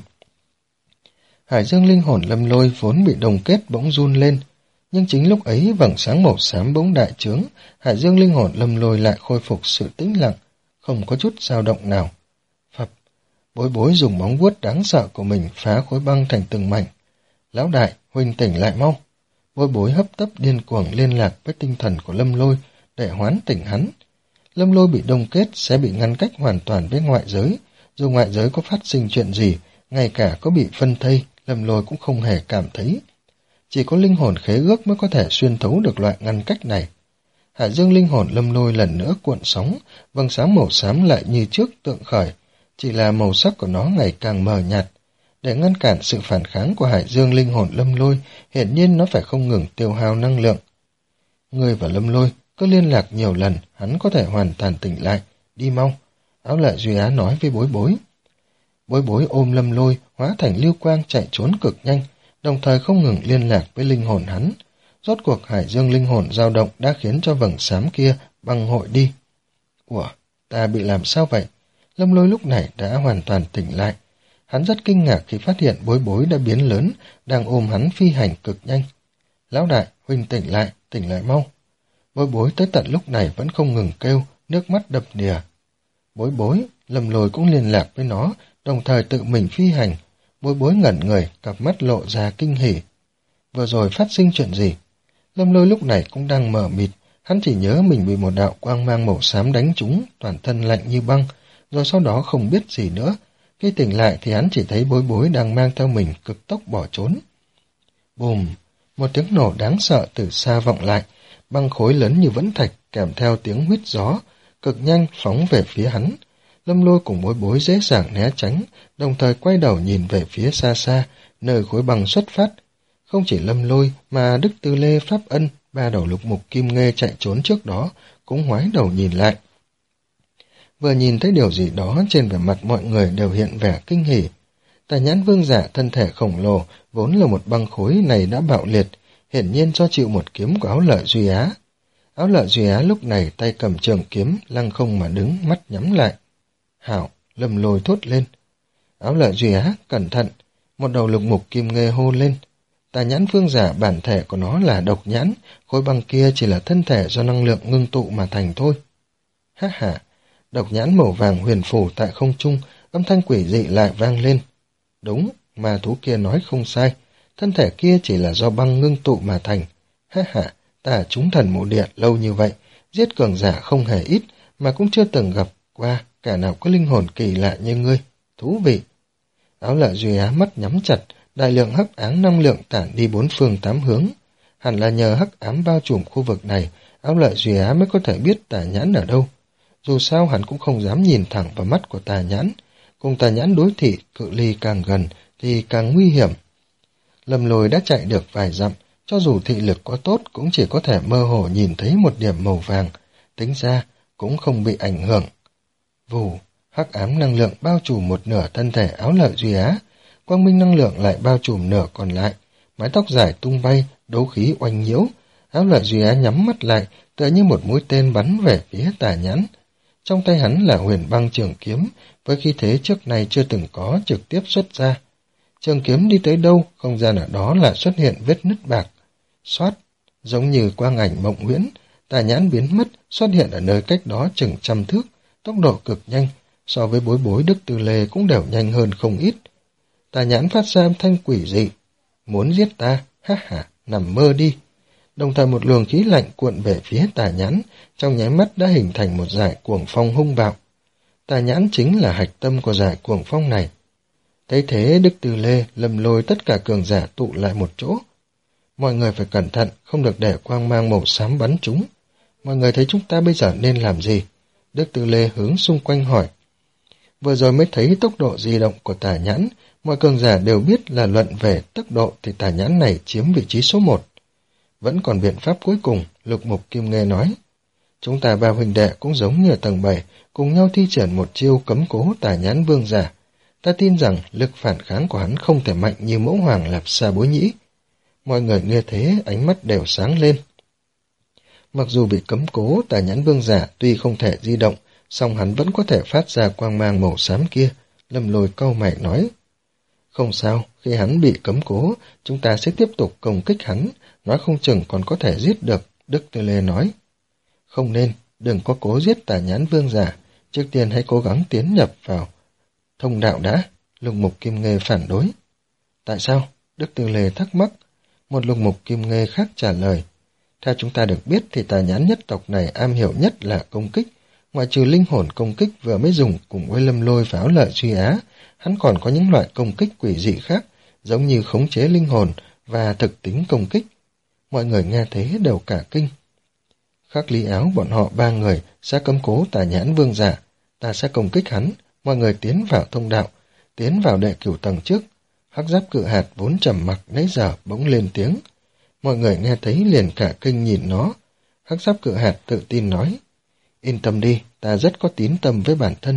Hải Dương linh hồn Lâm Lôi vốn bị đồng kết bỗng run lên, nhưng chính lúc ấy vầng sáng màu xám bỗng đại trướng, Hải Dương linh hồn Lâm Lôi lại khôi phục sự tĩnh lặng, không có chút dao động nào. Phập, Bối Bối dùng móng vuốt đáng sợ của mình phá khối băng thành từng mảnh. Lão đại, huynh tỉnh lại mau. Bối Bối hấp tấp điên cuồng liên lạc với tinh thần của Lâm Lôi để hoán tỉnh hắn. Lâm Lôi bị đông kết sẽ bị ngăn cách hoàn toàn với ngoại giới, dù ngoại giới có phát sinh chuyện gì, ngay cả có bị phân thây, Lâm Lôi cũng không hề cảm thấy. Chỉ có linh hồn khế ước mới có thể xuyên thấu được loại ngăn cách này. Hải Dương linh hồn Lâm Lôi lần nữa cuộn sóng, vầng sáng màu xám lại như trước tượng khởi, chỉ là màu sắc của nó ngày càng mờ nhạt. Để ngăn cản sự phản kháng của Hải Dương linh hồn Lâm Lôi, hiển nhiên nó phải không ngừng tiêu hao năng lượng. Ngươi và Lâm Lôi cứ liên lạc nhiều lần, hắn có thể hoàn toàn tỉnh lại, đi mau. Áo Lợi Duy Á nói với Bối Bối. Bối Bối ôm Lâm Lôi, hóa thành lưu quang chạy trốn cực nhanh, đồng thời không ngừng liên lạc với linh hồn hắn. Rốt cuộc Hải Dương linh hồn dao động đã khiến cho vầng xám kia băng hội đi. Ủa, ta bị làm sao vậy? Lâm Lôi lúc này đã hoàn toàn tỉnh lại. Hắn rất kinh ngạc khi phát hiện Bối Bối đã biến lớn, đang ôm hắn phi hành cực nhanh. Lão đại, huynh tỉnh lại, tỉnh lại mau. Bối Bối tới tận lúc này vẫn không ngừng kêu, nước mắt đập đìa. Bối Bối, Lâm Lôi cũng liên lạc với nó, đồng thời tự mình phi hành. Bối Bối ngẩn người, cặp mắt lộ ra kinh hỉ. Vừa rồi phát sinh chuyện gì? Lâm Lôi lúc này cũng đang mờ mịt, hắn chỉ nhớ mình bị một đạo quang mang màu xám đánh trúng, toàn thân lạnh như băng, rồi sau đó không biết gì nữa. Khi tỉnh lại thì hắn chỉ thấy Bối Bối đang mang theo mình cực tốc bỏ trốn. Bùm! Một tiếng nổ đáng sợ từ xa vọng lại, băng khối lớn như vẫn thạch kèm theo tiếng huýt gió, cực nhanh phóng về phía hắn. Lâm Lôi cùng Bối Bối dễ dàng né tránh, đồng thời quay đầu nhìn về phía xa xa, nơi khối băng xuất phát. Không chỉ Lâm Lôi mà Đức Tư Lê, Pháp Ân, ba đầu lục mục Kim Nghê chạy trốn trước đó, cũng ngoái đầu nhìn lại. Vừa nhìn thấy điều gì đó, trên vẻ mặt mọi người đều hiện vẻ kinh hỉ. Tà Nhãn Vương giả thân thể khổng lồ, vốn là một băng khối này đã bạo liệt, hiển nhiên do chịu một kiếm của Áo Lợi Duy Á. Áo Lợi Duy Á lúc này tay cầm trường kiếm, lăng không mà đứng, mắt nhắm lại. Hảo, Lâm Lôi thốt lên. Áo Lợi Duy Á, cẩn thận, một đầu lục mục Kim Nghê hô lên. Tà Nhãn Vương giả bản thể của nó là độc nhãn, khối băng kia chỉ là thân thể do năng lượng ngưng tụ mà thành thôi. Ha ha, độc nhãn màu vàng huyền phù tại không trung, âm thanh quỷ dị lại vang lên. Đúng, ma thú kia nói không sai, thân thể kia chỉ là do băng ngưng tụ mà thành. Ha ha, ta trúng thần mộ địa lâu như vậy, giết cường giả không hề ít, mà cũng chưa từng gặp qua cả nào có linh hồn kỳ lạ như ngươi. Thú vị. Áo Lợi Duy Á mắt nhắm chặt, đại lượng hắc ám năng lượng tản đi bốn phương tám hướng. Hẳn là nhờ hắc ám bao trùm khu vực này, Áo Lợi Duy Á mới có thể biết Tà Nhãn ở đâu. Dù sao hắn cũng không dám nhìn thẳng vào mắt của Tà Nhãn. Cùng Tà Nhãn đối thị, cự ly càng gần thì càng nguy hiểm. Lâm Lôi đã chạy được vài dặm, cho dù thị lực có tốt cũng chỉ có thể mơ hồ nhìn thấy một điểm màu vàng, tính ra cũng không bị ảnh hưởng. Vù, hắc ám năng lượng bao trùm một nửa thân thể Áo Lợi Duy Á, quang minh năng lượng lại bao trùm nửa còn lại, mái tóc dài tung bay, đấu khí oanh nhiễu. Áo Lợi Duy Á nhắm mắt lại, tựa như một mũi tên bắn về phía Tà Nhãn. Trong tay hắn là huyền băng trường kiếm, với khí thế trước nay chưa từng có trực tiếp xuất ra. Trường kiếm đi tới đâu, không gian ở đó lại xuất hiện vết nứt bạc. Xoát, giống như quang ảnh mộng huyễn, tà nhãn biến mất, xuất hiện ở nơi cách đó chừng trăm thước, tốc độ cực nhanh, so với Bối Bối Đức Tư Lê cũng đều nhanh hơn không ít. Tà nhãn phát ra âm thanh quỷ dị, muốn giết ta, ha ha, nằm mơ đi. Đồng thời một luồng khí lạnh cuộn về phía tà nhãn, trong nháy mắt đã hình thành một dải cuồng phong hung bạo. Tà nhãn chính là hạch tâm của dải cuồng phong này. Thấy thế, Đức Tư Lê, Lâm Lôi tất cả cường giả tụ lại một chỗ. Mọi người phải cẩn thận, không được để quang mang màu xám bắn chúng. Mọi người thấy chúng ta bây giờ nên làm gì? Đức Tư Lê hướng xung quanh hỏi. Vừa rồi mới thấy tốc độ di động của tà nhãn, mọi cường giả đều biết là luận về tốc độ thì tà nhãn này chiếm vị trí số một. Vẫn còn biện pháp cuối cùng, Lục Mục Kim Nghê nói. Chúng ta ba huynh đệ cũng giống như ở tầng bảy, cùng nhau thi triển một chiêu cấm cố tà nhãn vương giả. Ta tin rằng lực phản kháng của hắn không thể mạnh như mẫu hoàng Lạp Sa Bối Nhĩ. Mọi người nghe thế, ánh mắt đều sáng lên. Mặc dù bị cấm cố, tà nhãn vương giả tuy không thể di động, song hắn vẫn có thể phát ra quang mang màu xám kia. Lâm Lôi cau mày nói. Không sao, khi hắn bị cấm cố, chúng ta sẽ tiếp tục công kích hắn, nói không chừng còn có thể giết được, Đức Tư Lê nói. Không nên, đừng có cố giết tà nhãn vương giả, trước tiên hãy cố gắng tiến nhập vào thông đạo đã, Lục Mục Kim Nghê phản đối. Tại sao? Đức Tư Lê thắc mắc. Một Lục Mục Kim Nghê khác trả lời. Theo chúng ta được biết thì tà nhãn nhất tộc này am hiểu nhất là công kích, ngoại trừ linh hồn công kích vừa mới dùng cùng với Lâm Lôi và Áo Lợi Duy Á, hắn còn có những loại công kích quỷ dị khác, giống như khống chế linh hồn và thực tính công kích. Mọi người nghe thế đều cả kinh. Khắc Lý Áo bọn họ ba người sẽ cấm cố tà nhãn vương giả, ta sẽ công kích hắn, mọi người tiến vào thông đạo, tiến vào đệ cửu tầng trước. Hắc Giáp Cự Hạt vốn trầm mặc nãy giờ bỗng lên tiếng. Mọi người nghe thấy liền cả kinh nhìn nó. Hắc Giáp Cự Hạt tự tin nói, yên tâm đi, ta rất có tín tâm với bản thân.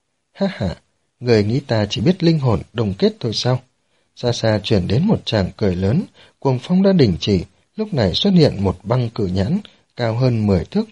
Ha ha, người nghĩ ta chỉ biết linh hồn đồng kết thôi sao? Xa xa chuyển đến một tràng cười lớn, cuồng phong đã đình chỉ, lúc này xuất hiện một băng cự nhãn, cao hơn mười thước.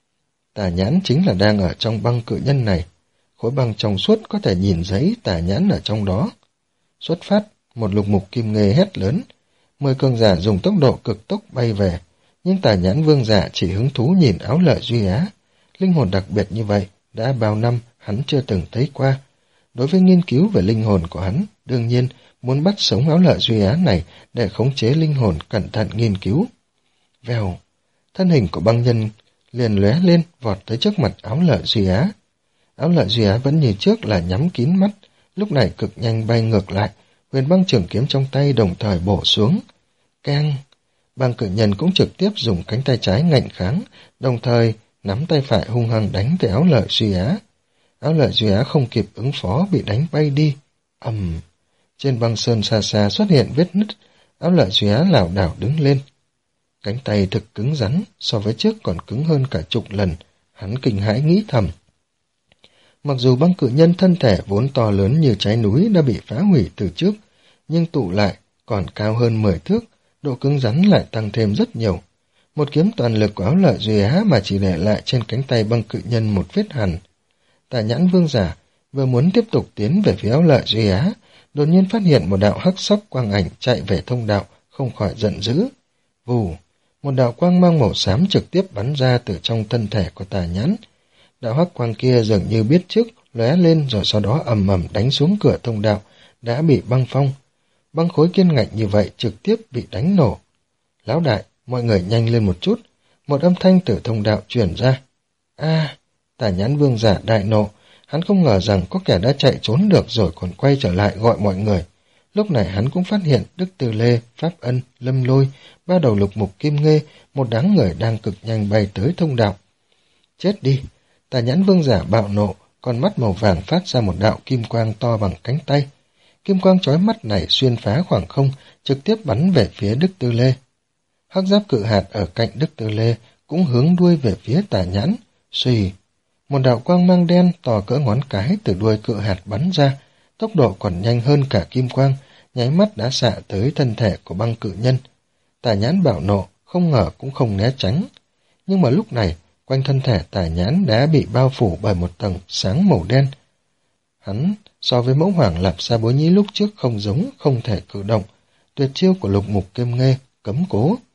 Tà nhãn chính là đang ở trong băng cự nhân này. Khối băng trong suốt có thể nhìn thấy tà nhãn ở trong đó. Xuất phát, một Lục Mục Kim Nghê hét lớn. Mười cường giả dùng tốc độ cực tốc bay về, nhưng tà nhãn vương giả chỉ hứng thú nhìn Áo Lợi Duy Á. Linh hồn đặc biệt như vậy, đã bao năm hắn chưa từng thấy qua. Đối với nghiên cứu về linh hồn của hắn, đương nhiên muốn bắt sống Áo Lợi Duy Á này để khống chế linh hồn cẩn thận nghiên cứu. Vèo, thân hình của băng nhân liền lóe lên vọt tới trước mặt Áo Lợi Duy Á. Áo Lợi Duy Á vẫn như trước là nhắm kín mắt, lúc này cực nhanh bay ngược lại, huyền băng trường kiếm trong tay đồng thời bổ xuống. Keng! Băng cự nhân cũng trực tiếp dùng cánh tay trái ngạnh kháng, đồng thời nắm tay phải hung hăng đánh về Áo Lợi Duy Á. Áo Lợi Duy Á không kịp ứng phó bị đánh bay đi. Ầm! Trên băng sơn xa xa xuất hiện vết nứt, Áo Lợi Duy Á lảo đảo đứng lên. Cánh tay thực cứng rắn, so với trước còn cứng hơn cả chục lần, hắn kinh hãi nghĩ thầm. Mặc dù băng cự nhân thân thể vốn to lớn như trái núi đã bị phá hủy từ trước, nhưng tụ lại còn cao hơn mười thước, độ cứng rắn lại tăng thêm rất nhiều. Một kiếm toàn lực của Áo Lợi Duy Á mà chỉ để lại trên cánh tay băng cự nhân một vết hằn. Tà nhãn vương giả vừa muốn tiếp tục tiến về phía Áo Lợi Duy Á, đột nhiên phát hiện một đạo hắc sắc quang ảnh chạy về thông đạo, không khỏi giận dữ. Vù, một đạo quang mang màu xám trực tiếp bắn ra từ trong thân thể của tà nhãn. Đạo hắc quang kia dường như biết trước, lóe lên rồi sau đó ầm ầm đánh xuống cửa thông đạo, đã bị băng phong. Băng khối kiên ngạnh như vậy trực tiếp bị đánh nổ. Lão đại, mọi người nhanh lên một chút. Một âm thanh từ thông đạo truyền ra. A, tà nhãn vương giả đại nộ. Hắn không ngờ rằng có kẻ đã chạy trốn được rồi còn quay trở lại gọi mọi người. Lúc này hắn cũng phát hiện Đức Từ Lê, Pháp Ân, Lâm Lôi, ba đầu Lục Mục Kim Nghê, một đám người đang cực nhanh bay tới thông đạo. Chết đi! Tà nhãn vương giả bạo nộ, con mắt màu vàng phát ra một đạo kim quang to bằng cánh tay. Kim quang chói mắt này xuyên phá khoảng không, trực tiếp bắn về phía Đức Tư Lê. Hắc Giáp Cự Hạt ở cạnh Đức Tư Lê cũng hướng đuôi về phía tà nhãn. Xùy! Một đạo quang mang đen to cỡ ngón cái từ đuôi cự hạt bắn ra, tốc độ còn nhanh hơn cả kim quang, nháy mắt đã xạ tới thân thể của băng cự nhân. Tà nhãn bạo nộ, không ngờ cũng không né tránh. Nhưng mà lúc này, quanh thân thể tà nhãn đã bị bao phủ bởi một tầng sáng màu đen. Hắn, so với mẫu hoàng Lạp Sa Bối Nhĩ lúc trước không giống, không thể cử động. Tuyệt chiêu của Lục Mục Kim Nghê, cấm cố.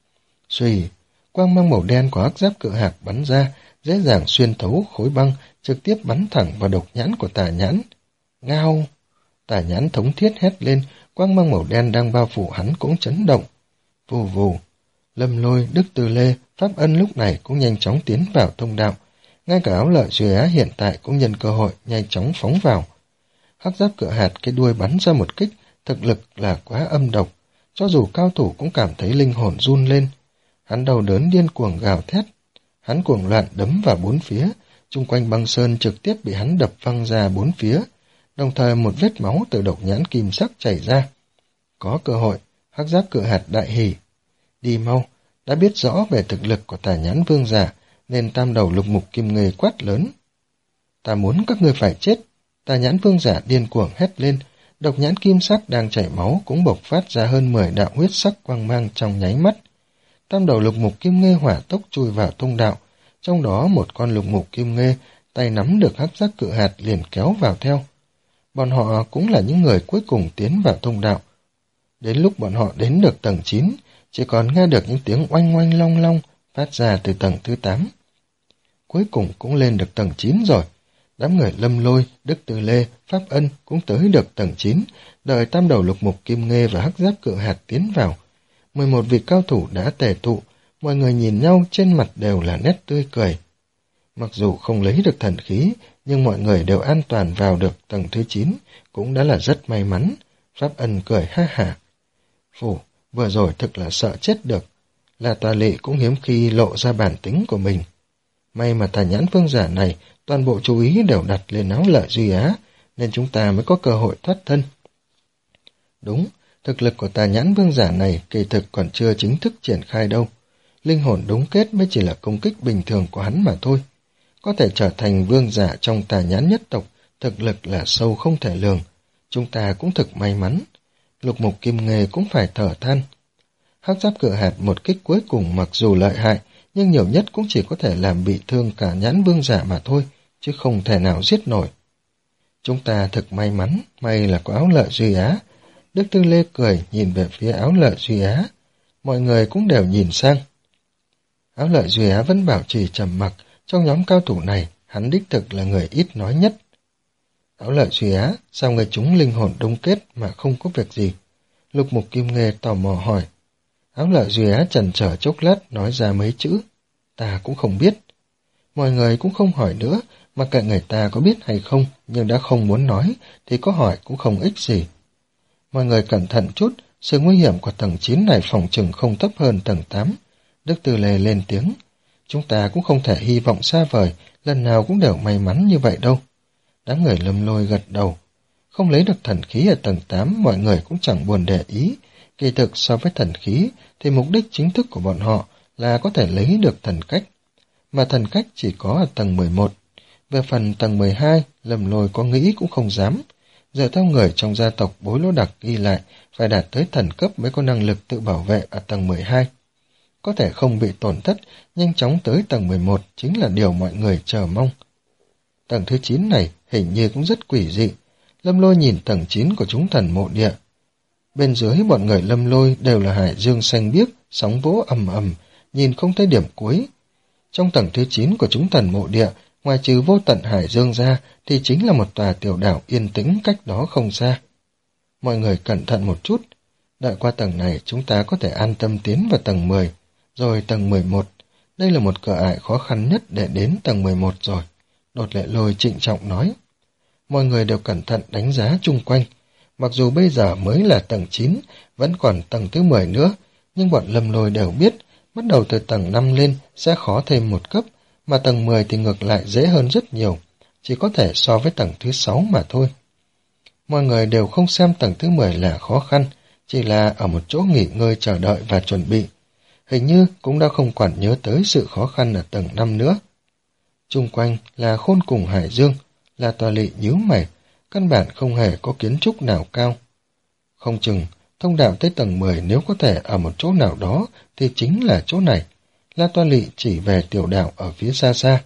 Xuy, quang mang màu đen của hắc giáp cự hạc bắn ra, dễ dàng xuyên thấu khối băng, trực tiếp bắn thẳng vào độc nhãn của Tà Nhãn. Ngao! Tà Nhãn thống thiết hét lên, quang mang màu đen đang bao phủ hắn cũng chấn động. Vù vù, Lâm Lôi, Đức Tư Lê, Pháp Ân lúc này cũng nhanh chóng tiến vào thông đạo. Ngay cả Áo Lợi Duy Á hiện tại cũng nhân cơ hội nhanh chóng phóng vào. Hắc giáp cự hạt cái đuôi bắn ra một kích, thực lực là quá âm độc, cho dù cao thủ cũng cảm thấy linh hồn run lên. Hắn đau đớn điên cuồng gào thét, hắn cuồng loạn đấm vào bốn phía, chung quanh băng sơn trực tiếp bị hắn đập văng ra bốn phía, đồng thời một vết máu từ độc nhãn kim sắc chảy ra. Có cơ hội, hắc giáp cự hạt đại hỉ. Đi mau, đã biết rõ về thực lực của Tà Nhãn vương giả, nên tam đầu lục mục kim nghề quát lớn. Ta muốn các ngươi phải chết. Tà Nhãn vương giả điên cuồng hét lên, độc nhãn kim sắc đang chảy máu cũng bộc phát ra hơn mười đạo huyết sắc quang mang trong nháy mắt. Tam đầu lục mục kim nghê hỏa tốc chui vào thông đạo, trong đó một con lục mục kim nghê tay nắm được hắc giác cự hạt liền kéo vào theo. Bọn họ cũng là những người cuối cùng tiến vào thông đạo. Đến lúc bọn họ đến được tầng chín, chỉ còn nghe được những tiếng oanh oanh long long phát ra từ tầng thứ tám. Cuối cùng cũng lên được tầng chín rồi. Đám người Lâm Lôi, Đức Tư Lê, Pháp Ân cũng tới được tầng chín, đợi tam đầu lục mục kim nghê và hắc giáp cự hạt tiến vào. Mười một vị cao thủ đã tề tụ, mọi người nhìn nhau trên mặt đều là nét tươi cười. Mặc dù không lấy được thần khí, nhưng mọi người đều an toàn vào được tầng thứ chín, cũng đã là rất may mắn. Pháp Ân cười ha hả. Phù, vừa rồi thực là sợ chết được. Là Tà Lị cũng hiếm khi lộ ra bản tính của mình. May mà Tà Nhãn vương giả này, toàn bộ chú ý đều đặt lên Áo Lợi Duy Á, nên chúng ta mới có cơ hội thoát thân. Đúng, thực lực của Tà Nhãn vương giả này kỳ thực còn chưa chính thức triển khai đâu. Linh hồn đống kết mới chỉ là công kích bình thường của hắn mà thôi. Có thể trở thành vương giả trong Tà Nhãn nhất tộc, thực lực là sâu không thể lường. Chúng ta cũng thực may mắn. Lục mục kim nghề cũng phải thở than. Hắc giáp cự hạt một kích cuối cùng mặc dù lợi hại, nhưng nhiều nhất cũng chỉ có thể làm bị thương cả Nhãn vương giả mà thôi, chứ không thể nào giết nổi. Chúng ta thực may mắn, may là có Áo Lợi Duy Á. Đức Tư Lê cười nhìn về phía Áo Lợi Duy Á. Mọi người cũng đều nhìn sang. Áo Lợi Duy Á vẫn bảo trì trầm mặc, trong nhóm cao thủ này, hắn đích thực là người ít nói nhất. Áo Lợi Duy Á, sao người chúng linh hồn đông kết mà không có việc gì? Lục mục kim nghê tò mò hỏi. Áo Lợi Duy Á chần chờ chốc lát nói ra mấy chữ. Ta cũng không biết. Mọi người cũng không hỏi nữa, mặc kệ người ta có biết hay không, nhưng đã không muốn nói, thì có hỏi cũng không ích gì. Mọi người cẩn thận chút, sự nguy hiểm của tầng chín này phòng chừng không thấp hơn tầng tám. Đức Tư Lê lên tiếng. Chúng ta cũng không thể hy vọng xa vời, lần nào cũng đều may mắn như vậy đâu. Đám người Lâm Lôi gật đầu. Không lấy được thần khí ở tầng tám, mọi người cũng chẳng buồn để ý. Kỳ thực so với thần khí, thì mục đích chính thức của bọn họ là có thể lấy được thần cách. Mà thần cách chỉ có ở tầng mười một. Về phần tầng mười hai, Lâm Lôi có nghĩ cũng không dám. Giờ theo người trong gia tộc Bối Lỗ Đặc ghi lại, phải đạt tới thần cấp mới có năng lực tự bảo vệ ở tầng mười hai. Có thể không bị tổn thất, nhanh chóng tới tầng mười một chính là điều mọi người chờ mong. Tầng thứ chín này hình như cũng rất quỷ dị. Lâm Lôi nhìn tầng chín của chúng thần mộ địa. Bên dưới bọn người Lâm Lôi đều là hải dương xanh biếc, sóng vỗ ầm ầm, nhìn không thấy điểm cuối. Trong tầng thứ chín của chúng thần mộ địa, ngoài trừ vô tận hải dương ra, thì chính là một tòa tiểu đảo yên tĩnh cách đó không xa. Mọi người cẩn thận một chút. Đợi qua tầng này chúng ta có thể an tâm tiến vào tầng mười, rồi tầng mười một. Đây là một cửa ải khó khăn nhất để đến tầng mười một rồi. Đột Lệ Lôi trịnh trọng nói. Mọi người đều cẩn thận đánh giá chung quanh. Mặc dù bây giờ mới là tầng chín, vẫn còn tầng thứ mười nữa, nhưng bọn Lâm Lôi đều biết, bắt đầu từ tầng năm lên sẽ khó thêm một cấp, mà tầng mười thì ngược lại dễ hơn rất nhiều, chỉ có thể so với tầng thứ sáu mà thôi. Mọi người đều không xem tầng thứ mười là khó khăn, chỉ là ở một chỗ nghỉ ngơi chờ đợi và chuẩn bị. Hình như cũng đã không quản nhớ tới sự khó khăn ở tầng năm nữa. Chung quanh là khôn cùng hải dương, là Tòa Lị nhíu mày, căn bản không hề có kiến trúc nào cao. Không chừng, thông đạo tới tầng mười nếu có thể ở một chỗ nào đó thì chính là chỗ này. La Toa Lị chỉ về tiểu đảo ở phía xa xa.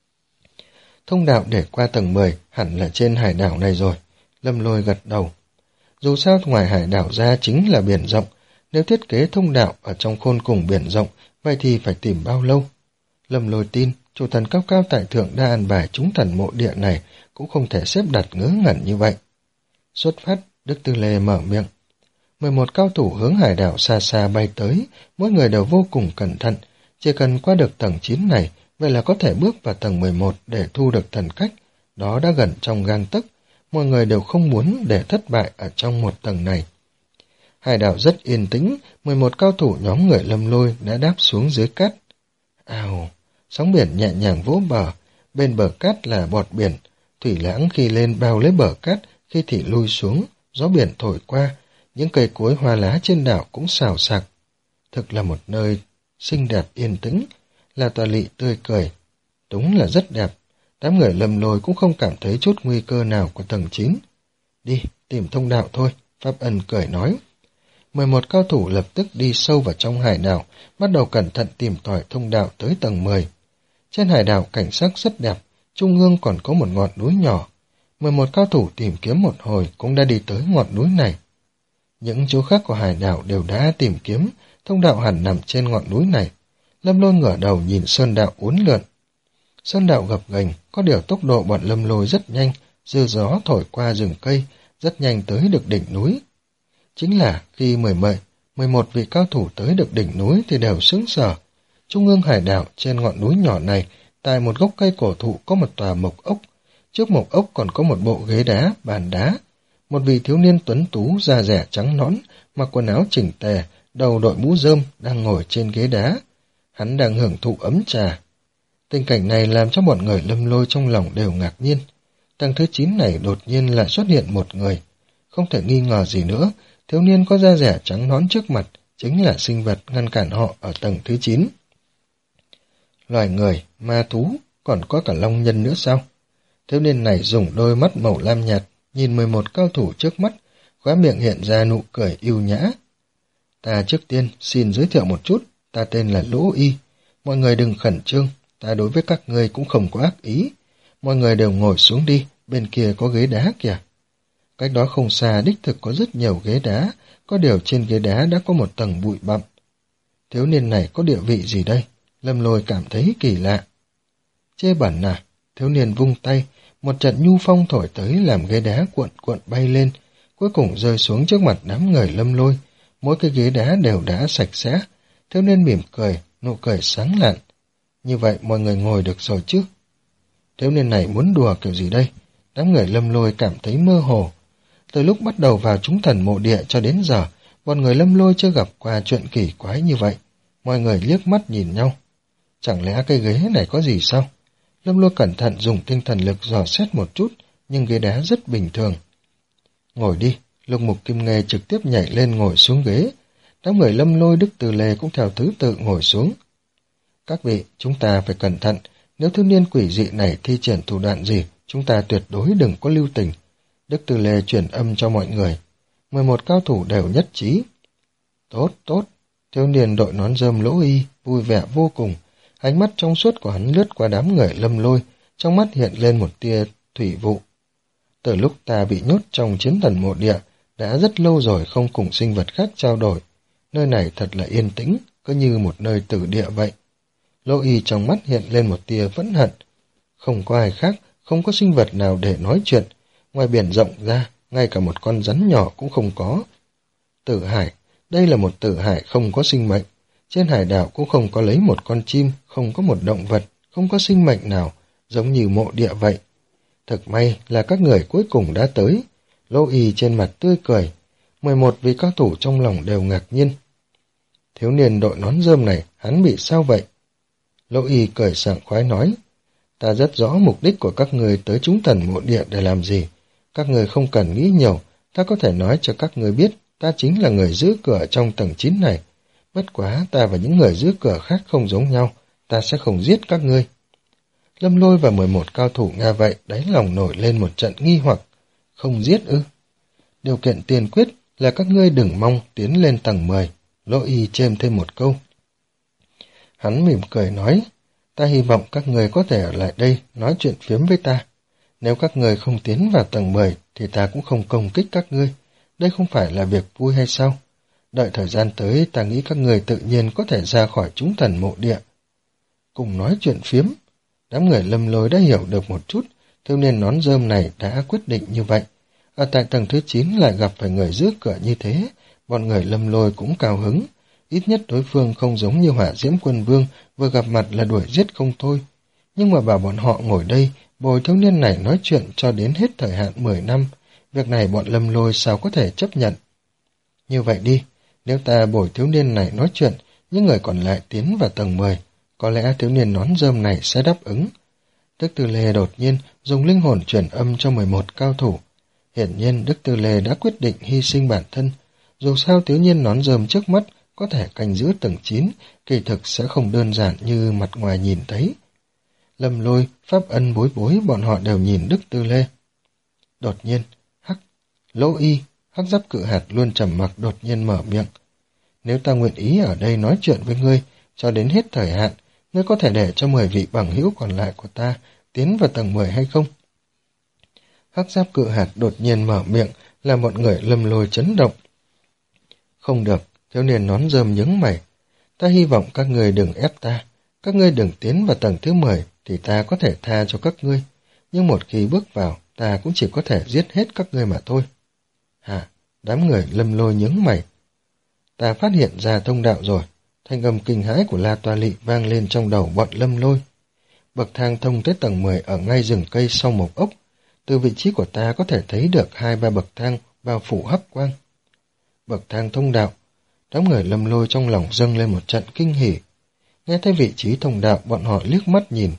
Thông đạo để qua tầng mười hẳn là trên hải đảo này rồi. Lâm Lôi gật đầu. Dù sao ngoài hải đảo ra chính là biển rộng, Nếu thiết kế thông đạo ở trong khôn cùng biển rộng, vậy thì phải tìm bao lâu? Lâm Lôi tin, chủ thần cao cao tại thượng đã an bài chúng thần mộ địa này cũng không thể xếp đặt ngớ ngẩn như vậy. Xuất phát, Đức Tư Lê mở miệng. mười một cao thủ hướng hải đảo xa xa bay tới, mỗi người đều vô cùng cẩn thận. Chỉ cần qua được tầng chín này, vậy là có thể bước vào tầng mười một để thu được thần cách. Đó đã gần trong gang tấc, mọi người đều không muốn để thất bại ở trong một tầng này. Hải đảo rất yên tĩnh, mười một cao thủ nhóm người Lâm Lôi đã đáp xuống dưới cát. Ào, sóng biển nhẹ nhàng vỗ bờ, bên bờ cát là bọt biển, thủy lãng khi lên bao lấy bờ cát, khi thì lui xuống, gió biển thổi qua, những cây cối hoa lá trên đảo cũng xào xạc. Thực là một nơi xinh đẹp yên tĩnh, là tòa lỵ tươi cười. Đúng là rất đẹp, đám người Lâm Lôi cũng không cảm thấy chút nguy cơ nào của tầng chín. Đi, tìm thông đạo thôi, Pháp Ân cười nói. mười một cao thủ lập tức đi sâu vào trong hải đảo, bắt đầu cẩn thận tìm tòi thông đạo tới tầng mười. Trên hải đảo cảnh sắc rất đẹp, trung ương còn có một ngọn núi nhỏ. mười một cao thủ tìm kiếm một hồi cũng đã đi tới ngọn núi này. Những chỗ khác của hải đảo đều đã tìm kiếm, thông đạo hẳn nằm trên ngọn núi này. Lâm Lôi ngửa đầu nhìn sơn đạo uốn lượn. Sơn đạo gập ghềnh, có điều tốc độ bọn Lâm Lôi rất nhanh, dư gió thổi qua rừng cây, rất nhanh tới được đỉnh núi. Chính là khi mười mười, mười một vị cao thủ tới được đỉnh núi thì đều sững sờ. Trung ương hải đảo trên ngọn núi nhỏ này, tại một gốc cây cổ thụ có một tòa mộc ốc. Trước mộc ốc còn có một bộ ghế đá, bàn đá. Một vị thiếu niên tuấn tú, da dẻ trắng nõn, mặc quần áo chỉnh tề, đầu đội mũ rơm, đang ngồi trên ghế đá. Hắn đang hưởng thụ ấm trà. Tình cảnh này làm cho bọn người Lâm Lôi trong lòng đều ngạc nhiên. Tầng thứ chín này đột nhiên lại xuất hiện một người. Không thể nghi ngờ gì nữa, thiếu niên có da dẻ trắng nõn trước mặt chính là sinh vật ngăn cản họ ở tầng thứ chín. Loài người, ma thú, còn có cả long nhân nữa sao? Thiếu niên này dùng đôi mắt màu lam nhạt, nhìn mười một cao thủ trước mắt, khóe miệng hiện ra nụ cười yêu nhã. Ta trước tiên xin giới thiệu một chút, ta tên là Lỗ Y. Mọi người đừng khẩn trương, ta đối với các ngươi cũng không có ác ý. Mọi người đều ngồi xuống đi, bên kia có ghế đá kìa. Cách đó không xa đích thực có rất nhiều ghế đá, có điều trên ghế đá đã có một tầng bụi bặm. Thiếu niên này có địa vị gì đây? Lâm Lôi cảm thấy kỳ lạ. Chê bẩn à? Thiếu niên vung tay, một trận nhu phong thổi tới làm ghế đá cuộn cuộn bay lên, cuối cùng rơi xuống trước mặt đám người Lâm Lôi. Mỗi cái ghế đá đều đã sạch sẽ. Thiếu niên mỉm cười, nụ cười sáng lạn. Như vậy mọi người ngồi được rồi chứ? Thiếu niên này muốn đùa kiểu gì đây? Đám người Lâm Lôi cảm thấy mơ hồ. Từ lúc bắt đầu vào chúng thần mộ địa cho đến giờ, bọn người Lâm Lôi chưa gặp qua chuyện kỳ quái như vậy. Mọi người liếc mắt nhìn nhau. Chẳng lẽ cái ghế này có gì sao? Lâm Lôi cẩn thận dùng tinh thần lực dò xét một chút, nhưng ghế đá rất bình thường. Ngồi đi, Lục Mục Kim Nghê trực tiếp nhảy lên ngồi xuống ghế. Đám người Lâm Lôi, Đức Từ Lê cũng theo thứ tự ngồi xuống. Các vị, chúng ta phải cẩn thận. Nếu thiếu niên quỷ dị này thi triển thủ đoạn gì, chúng ta tuyệt đối đừng có lưu tình. Đức Từ Lê truyền âm cho mọi người. mười một cao thủ đều nhất trí. Tốt, tốt. Thiếu niên đội nón rơm Lỗ Y vui vẻ vô cùng. Ánh mắt trong suốt của hắn lướt qua đám người Lâm Lôi, trong mắt hiện lên một tia thủy vụ. Từ lúc ta bị nhốt trong chiến thần mộ địa, đã rất lâu rồi không cùng sinh vật khác trao đổi. Nơi này thật là yên tĩnh, cứ như một nơi tử địa vậy. Lỗ Y trong mắt hiện lên một tia phẫn hận. Không có ai khác, không có sinh vật nào để nói chuyện. Ngoài biển rộng ra, ngay cả một con rắn nhỏ cũng không có. Tử hải, đây là một tử hải không có sinh mệnh. Trên hải đảo cũng không có lấy một con chim, không có một động vật, không có sinh mệnh nào, giống như mộ địa vậy. Thật may là các người cuối cùng đã tới. Lỗ Y trên mặt tươi cười. mười một vị cao thủ trong lòng đều ngạc nhiên. Thiếu niên đội nón rơm này, hắn bị sao vậy? Lỗ Y cười sảng khoái nói. Ta rất rõ mục đích của các người tới chúng thần mộ địa để làm gì. Các người không cần nghĩ nhiều, ta có thể nói cho các người biết, ta chính là người giữ cửa trong tầng chín này. Bất quá ta và những người giữ cửa khác không giống nhau, ta sẽ không giết các ngươi. Lâm Lôi và mười một cao thủ nghe vậy, đáy lòng nổi lên một trận nghi hoặc. Không giết ư? Điều kiện tiên quyết là các ngươi đừng mong tiến lên tầng mười. Lỗ Y chêm thêm một câu. Hắn mỉm cười nói, ta hy vọng các người có thể ở lại đây nói chuyện phiếm với ta. Nếu các người không tiến vào tầng mười thì ta cũng không công kích các ngươi. Đây không phải là việc vui hay sao? Đợi thời gian tới, ta nghĩ các người tự nhiên có thể ra khỏi chúng thần mộ địa. Cùng nói chuyện phiếm, đám người Lâm Lôi đã hiểu được một chút, thiếu niên nón rơm này đã quyết định như vậy. Ở tại tầng thứ chín lại gặp phải người giữ cửa như thế, bọn người Lâm Lôi cũng cao hứng. Ít nhất đối phương không giống như Hỏa Diễm Quân Vương, vừa gặp mặt là đuổi giết không thôi. Nhưng mà bảo bọn họ ngồi đây, bồi thiếu niên này nói chuyện cho đến hết thời hạn mười năm, việc này bọn Lâm Lôi sao có thể chấp nhận. Như vậy đi, nếu ta bồi thiếu niên này nói chuyện, những người còn lại tiến vào tầng mười, có lẽ thiếu niên nón rơm này sẽ đáp ứng. Đức Tư Lê đột nhiên dùng linh hồn truyền âm cho mười một cao thủ. Hiển nhiên Đức Tư Lê đã quyết định hy sinh bản thân. Dù sao thiếu niên nón rơm trước mắt có thể canh giữ tầng chín, kỳ thực sẽ không đơn giản như mặt ngoài nhìn thấy. Lâm Lôi, Pháp Ân, Bối Bối bọn họ đều nhìn Đức Tư Lê. Đột nhiên, Hắc, Lỗ Y, Hắc Giáp Cự Hạt luôn trầm mặc đột nhiên mở miệng. Nếu ta nguyện ý ở đây nói chuyện với ngươi, cho đến hết thời hạn, ngươi có thể để cho mười vị bằng hữu còn lại của ta tiến vào tầng mười hay không? Hắc Giáp Cự Hạt đột nhiên mở miệng, làm mọi người Lâm Lôi chấn động. Không được, thiếu niên nón rơm nhướng mày. Ta hy vọng các ngươi đừng ép ta. Các ngươi đừng tiến vào tầng thứ mười thì ta có thể tha cho các ngươi. Nhưng một khi bước vào, ta cũng chỉ có thể giết hết các ngươi mà thôi. Hả? Đám người Lâm Lôi nhướng mày. Ta phát hiện ra thông đạo rồi. Thanh âm kinh hãi của La Toa Lị vang lên trong đầu bọn Lâm Lôi. Bậc thang thông tới tầng mười ở ngay rừng cây sau một ốc. Từ vị trí của ta có thể thấy được hai ba bậc thang bao phủ hắc quang. Bậc thang thông đạo. Đám người Lâm Lôi trong lòng dâng lên một trận kinh hỉ. Nghe thấy vị trí thông đạo, bọn họ liếc mắt nhìn.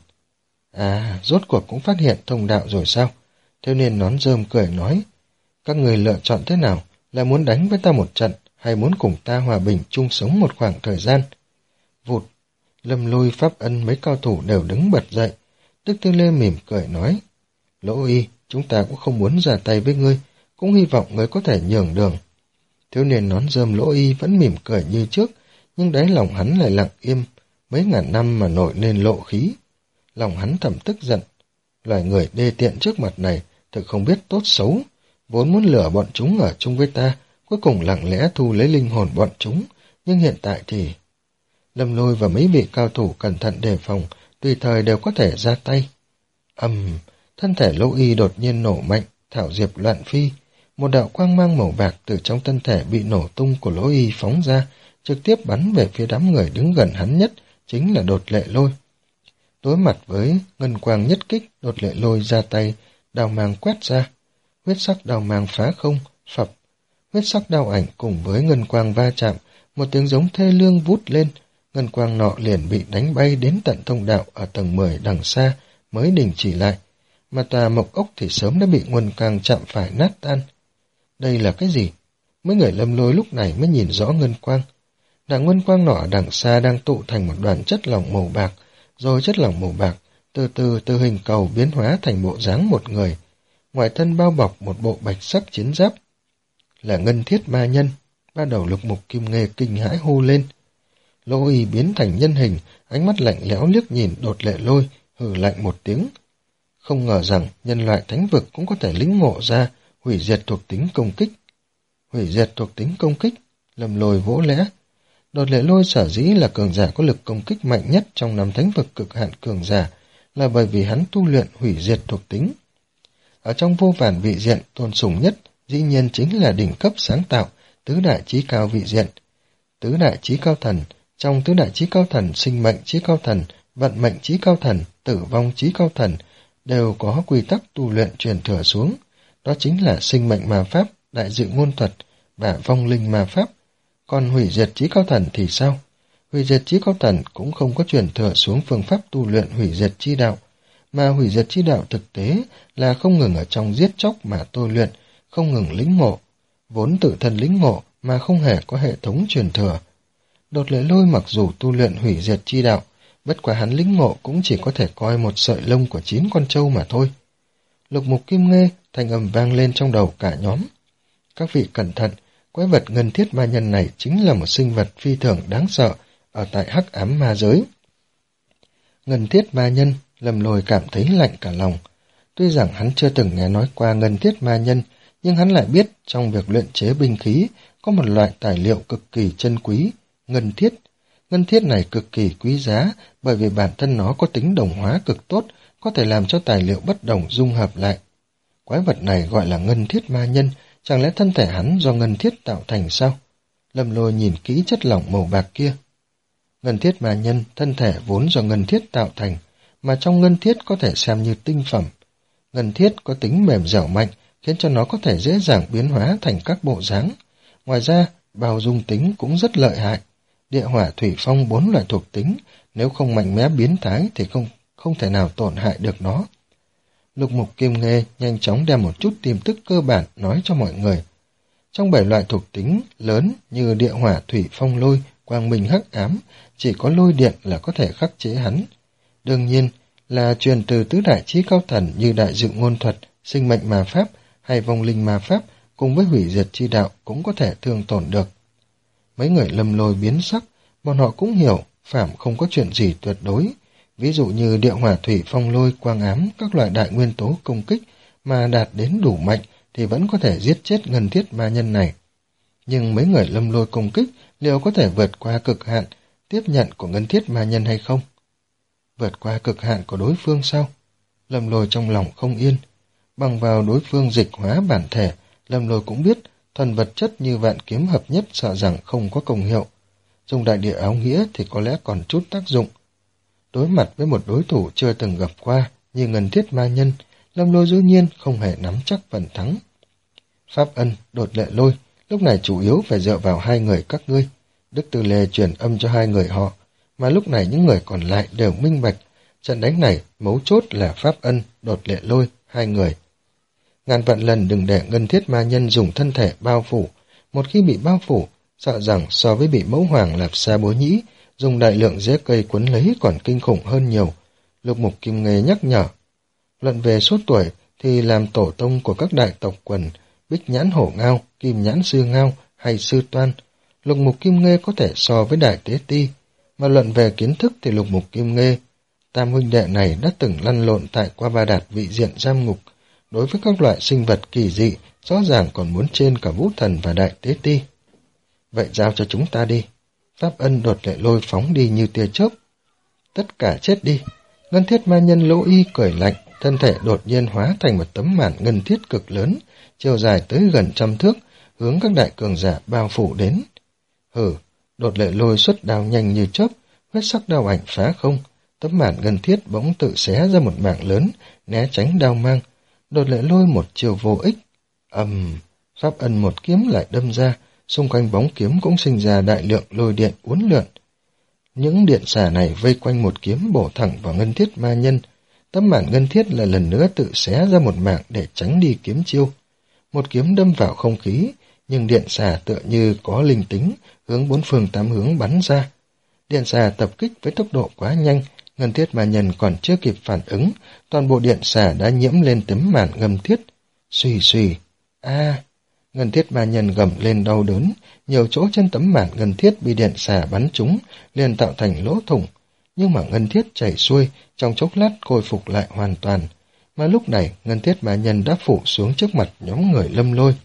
À, rốt cuộc cũng phát hiện thông đạo rồi sao? Thiếu niên nón rơm cười nói. Các người lựa chọn thế nào? Là muốn đánh với ta một trận, hay muốn cùng ta hòa bình chung sống một khoảng thời gian? Vụt, Lâm Lôi, Pháp Ân mấy cao thủ đều đứng bật dậy. Đức Tư Lê mỉm cười nói. Lỗ Y, chúng ta cũng không muốn ra tay với ngươi, cũng hy vọng ngươi có thể nhường đường. Thiếu niên nón rơm Lỗ Y vẫn mỉm cười như trước, nhưng đáy lòng hắn lại lặng im, mấy ngàn năm mà nổi lên lộ khí. Lòng hắn thầm tức giận. Loài người đê tiện trước mặt này thực không biết tốt xấu, vốn muốn lừa bọn chúng ở chung với ta, cuối cùng lặng lẽ thu lấy linh hồn bọn chúng, nhưng hiện tại thì... Lâm Lôi và mấy vị cao thủ cẩn thận đề phòng, tùy thời đều có thể ra tay. Ầm, um, thân thể Lỗ Y đột nhiên nổ mạnh, thảo diệp loạn phi. Một đạo quang mang màu bạc từ trong thân thể bị nổ tung của Lỗ Y phóng ra, trực tiếp bắn về phía đám người đứng gần hắn nhất, chính là Đột Lệ Lôi. Đối mặt với ngân quang nhất kích, Đột Lệ Lôi ra tay, đao mang quét ra. Huyết sắc đao mang phá không, phập. Huyết sắc đao ảnh cùng với ngân quang va chạm, một tiếng giống thê lương vút lên, ngân quang nọ liền bị đánh bay đến tận thông đạo ở tầng mười đằng xa mới đình chỉ lại, mà tòa mộc ốc thì sớm đã bị ngân quang chạm phải nát tan. Đây là cái gì? Mấy người Lâm Lôi lúc này mới nhìn rõ ngân quang. Đảng ngân quang nọ đằng xa đang tụ thành một đoàn chất lỏng màu bạc, rồi chất lỏng màu bạc từ từ từ hình cầu biến hóa thành bộ dáng một người, ngoài thân bao bọc một bộ bạch sắc chiến giáp. Là Ngân Thiết Ma Nhân. Ba đầu Lục Mục Kim Nghê kinh hãi hô lên. Lỗ Y biến thành nhân hình, ánh mắt lạnh lẽo liếc nhìn Đột Lệ Lôi, hừ lạnh một tiếng. Không ngờ rằng nhân loại thánh vực cũng có thể lĩnh ngộ ra hủy diệt thuộc tính công kích. Hủy diệt thuộc tính công kích, Lâm Lôi vỗ lẽ. Đột Lệ Lôi sở dĩ là cường giả có lực công kích mạnh nhất trong năm thánh vực cực hạn cường giả, là bởi vì hắn tu luyện hủy diệt thuộc tính. Ở trong vô vàn vị diện, tôn sùng nhất dĩ nhiên chính là đỉnh cấp sáng tạo, tứ đại chí cao vị diện. Tứ đại chí cao thần, trong tứ đại chí cao thần, sinh mệnh chí cao thần, vận mệnh chí cao thần, tử vong chí cao thần, đều có quy tắc tu luyện truyền thừa xuống. Đó chính là sinh mệnh ma pháp, đại dự ngôn thuật và vong linh ma pháp. Còn hủy diệt chí cao thần thì sao? Hủy diệt chí cao thần cũng không có truyền thừa xuống phương pháp tu luyện hủy diệt chi đạo, mà hủy diệt chi đạo thực tế là không ngừng ở trong giết chóc mà tôi luyện, không ngừng lĩnh ngộ, vốn tự thân lĩnh ngộ mà không hề có hệ thống truyền thừa. Đột Lệ Lôi mặc dù tu luyện hủy diệt chi đạo, bất quá hắn lĩnh ngộ cũng chỉ có thể coi một sợi lông của chín con trâu mà thôi. Lục Mục Kim Nghê, thanh âm vang lên trong đầu cả nhóm. Các vị cẩn thận, quái vật Ngân Thiết Ma Nhân này chính là một sinh vật phi thường đáng sợ ở tại hắc ám ma giới. Ngân Thiết Ma Nhân, Lâm Lôi cảm thấy lạnh cả lòng. Tuy rằng hắn chưa từng nghe nói qua Ngân Thiết Ma Nhân, nhưng hắn lại biết trong việc luyện chế binh khí có một loại tài liệu cực kỳ chân quý, ngân thiết. Ngân thiết này cực kỳ quý giá bởi vì bản thân nó có tính đồng hóa cực tốt, có thể làm cho tài liệu bất đồng dung hợp lại. Quái vật này gọi là ngân thiết ma nhân, chẳng lẽ thân thể hắn do ngân thiết tạo thành sao? Lâm Lôi nhìn kỹ chất lỏng màu bạc kia. Ngân thiết ma nhân, thân thể vốn do ngân thiết tạo thành, mà trong ngân thiết có thể xem như tinh phẩm. Ngân thiết có tính mềm dẻo mạnh, khiến cho nó có thể dễ dàng biến hóa thành các bộ dáng. Ngoài ra, bao dung tính cũng rất lợi hại. Địa hỏa thủy phong bốn loại thuộc tính, nếu không mạnh mẽ biến thái thì không không thể nào tổn hại được nó. Lục Mục Kim Nghê nhanh chóng đem một chút tin tức cơ bản nói cho mọi người. Trong bảy loại thuộc tính lớn như địa hỏa thủy phong lôi, quang minh hắc ám, chỉ có lôi điện là có thể khắc chế hắn. Đương nhiên là truyền từ tứ đại chí cao thần như đại dự ngôn thuật, sinh mệnh ma pháp hay vong linh ma pháp cùng với hủy diệt chi đạo cũng có thể thương tổn được. Mấy người Lâm Lôi biến sắc, bọn họ cũng hiểu phàm không có chuyện gì tuyệt đối. Ví dụ như địa hỏa thủy phong lôi quang ám, các loại đại nguyên tố công kích mà đạt đến đủ mạnh thì vẫn có thể giết chết ngân thiết ma nhân này. Nhưng mấy người Lâm Lôi công kích liệu có thể vượt qua cực hạn tiếp nhận của ngân thiết ma nhân hay không? Vượt qua cực hạn của đối phương sao? Lâm Lôi trong lòng không yên. Bằng vào đối phương dịch hóa bản thể, Lâm Lôi cũng biết thuần vật chất như vạn kiếm hợp nhất sợ rằng không có công hiệu. Dùng đại địa áo nghĩa thì có lẽ còn chút tác dụng. Đối mặt với một đối thủ chưa từng gặp qua như ngân thiết ma nhân, Lâm Lôi dĩ nhiên không hề nắm chắc phần thắng. Pháp Ân, Đột Lệ Lôi lúc này chủ yếu phải dựa vào hai người các ngươi. Đức Tư Lê truyền âm cho hai người họ, mà lúc này những người còn lại đều minh bạch. Trận đánh này mấu chốt là Pháp Ân, Đột Lệ Lôi, hai người. Ngàn vạn lần đừng để ngân thiết ma nhân dùng thân thể bao phủ. Một khi bị bao phủ, sợ rằng so với bị mẫu hoàng Lạp Sa Bố Nhĩ dùng đại lượng rễ cây quấn lấy còn kinh khủng hơn nhiều. Lục Mục Kim Nghê nhắc nhở. Luận về số tuổi thì làm tổ tông của các đại tộc quần Bích Nhãn Hổ Ngao, Kim Nhãn Sư Ngao hay Sư Toan, Lục Mục Kim Nghê có thể so với Đại Tế Ti. Mà luận về kiến thức thì Lục Mục Kim Nghê, tam huynh đệ này đã từng lăn lộn tại Qua Ba Đạt vị diện giam ngục. Đối với các loại sinh vật kỳ dị, rõ ràng còn muốn trên cả Vũ Thần và Đại Tế Ti. Vậy giao cho chúng ta đi. Pháp Ân, Đột Lệ Lôi phóng đi như tia chớp. Tất cả chết đi. Ngân thiết ma nhân Lỗ Y cười lạnh, thân thể đột nhiên hóa thành một tấm màn ngân thiết cực lớn, chiều dài tới gần trăm thước, hướng các đại cường giả bao phủ đến. Hừ, Đột Lệ Lôi xuất đao nhanh như chớp, huyết sắc đao ảnh phá không, tấm màn ngân thiết bỗng tự xé ra một mảng lớn, né tránh đao mang. Đột Lệ Lôi một chiều vô ích. Ầm, um, Pháp Ân một kiếm lại đâm ra, xung quanh bóng kiếm cũng sinh ra đại lượng lôi điện uốn lượn. Những điện xà này vây quanh một kiếm bổ thẳng vào ngân thiết ma nhân. Tấm màn ngân thiết là lần nữa tự xé ra một mảng để tránh đi kiếm chiêu. Một kiếm đâm vào không khí, nhưng điện xà tựa như có linh tính, hướng bốn phương tám hướng bắn ra. Điện xà tập kích với tốc độ quá nhanh, ngân thiết ma nhân còn chưa kịp phản ứng, toàn bộ điện xà đã nhiễm lên tấm màn ngân thiết. Xùy xùy, a ngân thiết ma nhân gầm lên đau đớn, nhiều chỗ trên tấm màn ngân thiết bị điện xà bắn trúng, liền tạo thành lỗ thủng. Nhưng mà ngân thiết chảy xuôi, trong chốc lát khôi phục lại hoàn toàn. Mà lúc này, ngân thiết ma nhân đã phủ xuống trước mặt nhóm người Lâm Lôi.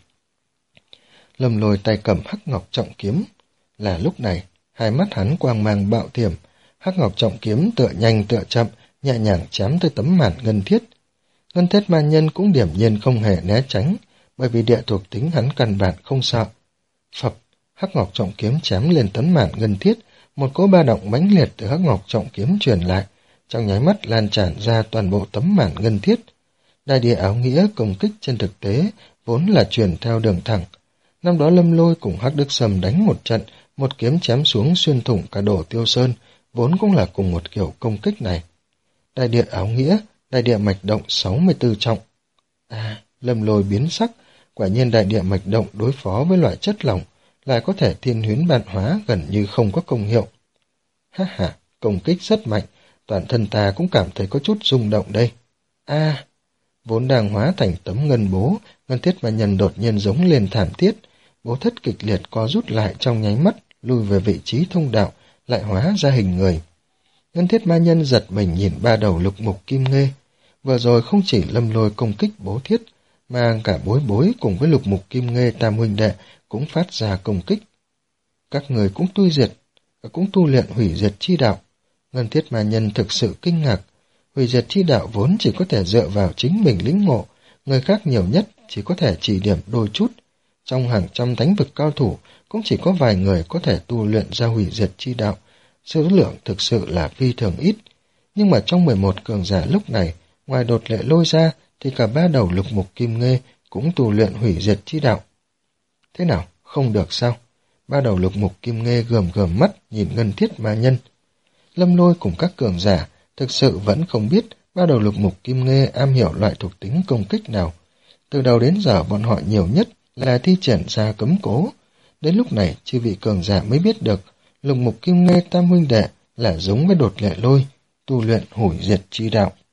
Lâm Lôi tay cầm hắc ngọc trọng kiếm. Là lúc này, hai mắt hắn quang mang bạo tiềm, hắc ngọc trọng kiếm tựa nhanh tựa chậm, nhẹ nhàng chém tới tấm màn ngân thiết. Ngân thiết ma nhân cũng điểm nhiên không hề né tránh, bởi vì địa thuộc tính hắn căn bản không sợ. Phập, hắc ngọc trọng kiếm chém lên tấm màn ngân thiết, một cỗ ba động mãnh liệt từ hắc ngọc trọng kiếm truyền lại, trong nháy mắt lan tràn ra toàn bộ tấm màn ngân thiết. Đại địa áo nghĩa công kích trên thực tế vốn là truyền theo đường thẳng. Năm đó Lâm Lôi cùng Hắc Đức Sâm đánh một trận, một kiếm chém xuống xuyên thủng cả Đồ Tiêu Sơn, vốn cũng là cùng một kiểu công kích này. Đại địa áo nghĩa, đại địa mạch động sáu mươi tư trọng. À, Lâm Lôi biến sắc, quả nhiên đại địa mạch động đối phó với loại chất lỏng lại có thể thiên huyến bản hóa, gần như không có công hiệu. Ha ha, công kích rất mạnh, toàn thân ta cũng cảm thấy có chút rung động đây. A, vốn đang hóa thành tấm ngân bố, ngân thiết ma nhân đột nhiên giống lên thảm thiết, bố thất kịch liệt co rút lại trong nháy mắt, lùi về vị trí thông đạo, lại hóa ra hình người. Ngân thiết ma nhân giật mình nhìn ba đầu Lục Mục Kim Nghê. Vừa rồi không chỉ Lâm Lôi công kích bố thiết, mà cả Bối Bối cùng với Lục Mục Kim Nghê tam huynh đệ cũng phát ra công kích. Các người cũng tu diệt, cũng tu luyện hủy diệt chi đạo. Ngân Thiết Ma Nhân thực sự kinh ngạc. Hủy diệt chi đạo vốn chỉ có thể dựa vào chính mình lĩnh ngộ, người khác nhiều nhất chỉ có thể chỉ điểm đôi chút. Trong hàng trăm thánh vực cao thủ cũng chỉ có vài người có thể tu luyện ra hủy diệt chi đạo. Số lượng thực sự là phi thường ít. Nhưng mà trong mười một cường giả lúc này, ngoài Đột Lệ Lôi ra thì cả ba đầu Lục Mục Kim Nghê cũng tu luyện hủy diệt chi đạo. Thế nào, không được sao? Ba đầu Lục Mục Kim Nghê gườm gườm mắt nhìn Ngân Thiết Ma Nhân. Lâm Lôi cùng các cường giả thực sự vẫn không biết ba đầu Lục Mục Kim Nghê am hiểu loại thuộc tính công kích nào. Từ đầu đến giờ bọn họ nhiều nhất là thi triển ra cấm cố. Đến lúc này chư vị cường giả mới biết được Lục Mục Kim Nghê tam huynh đệ là giống với Đột Lệ Lôi, tu luyện hủy diệt chi đạo.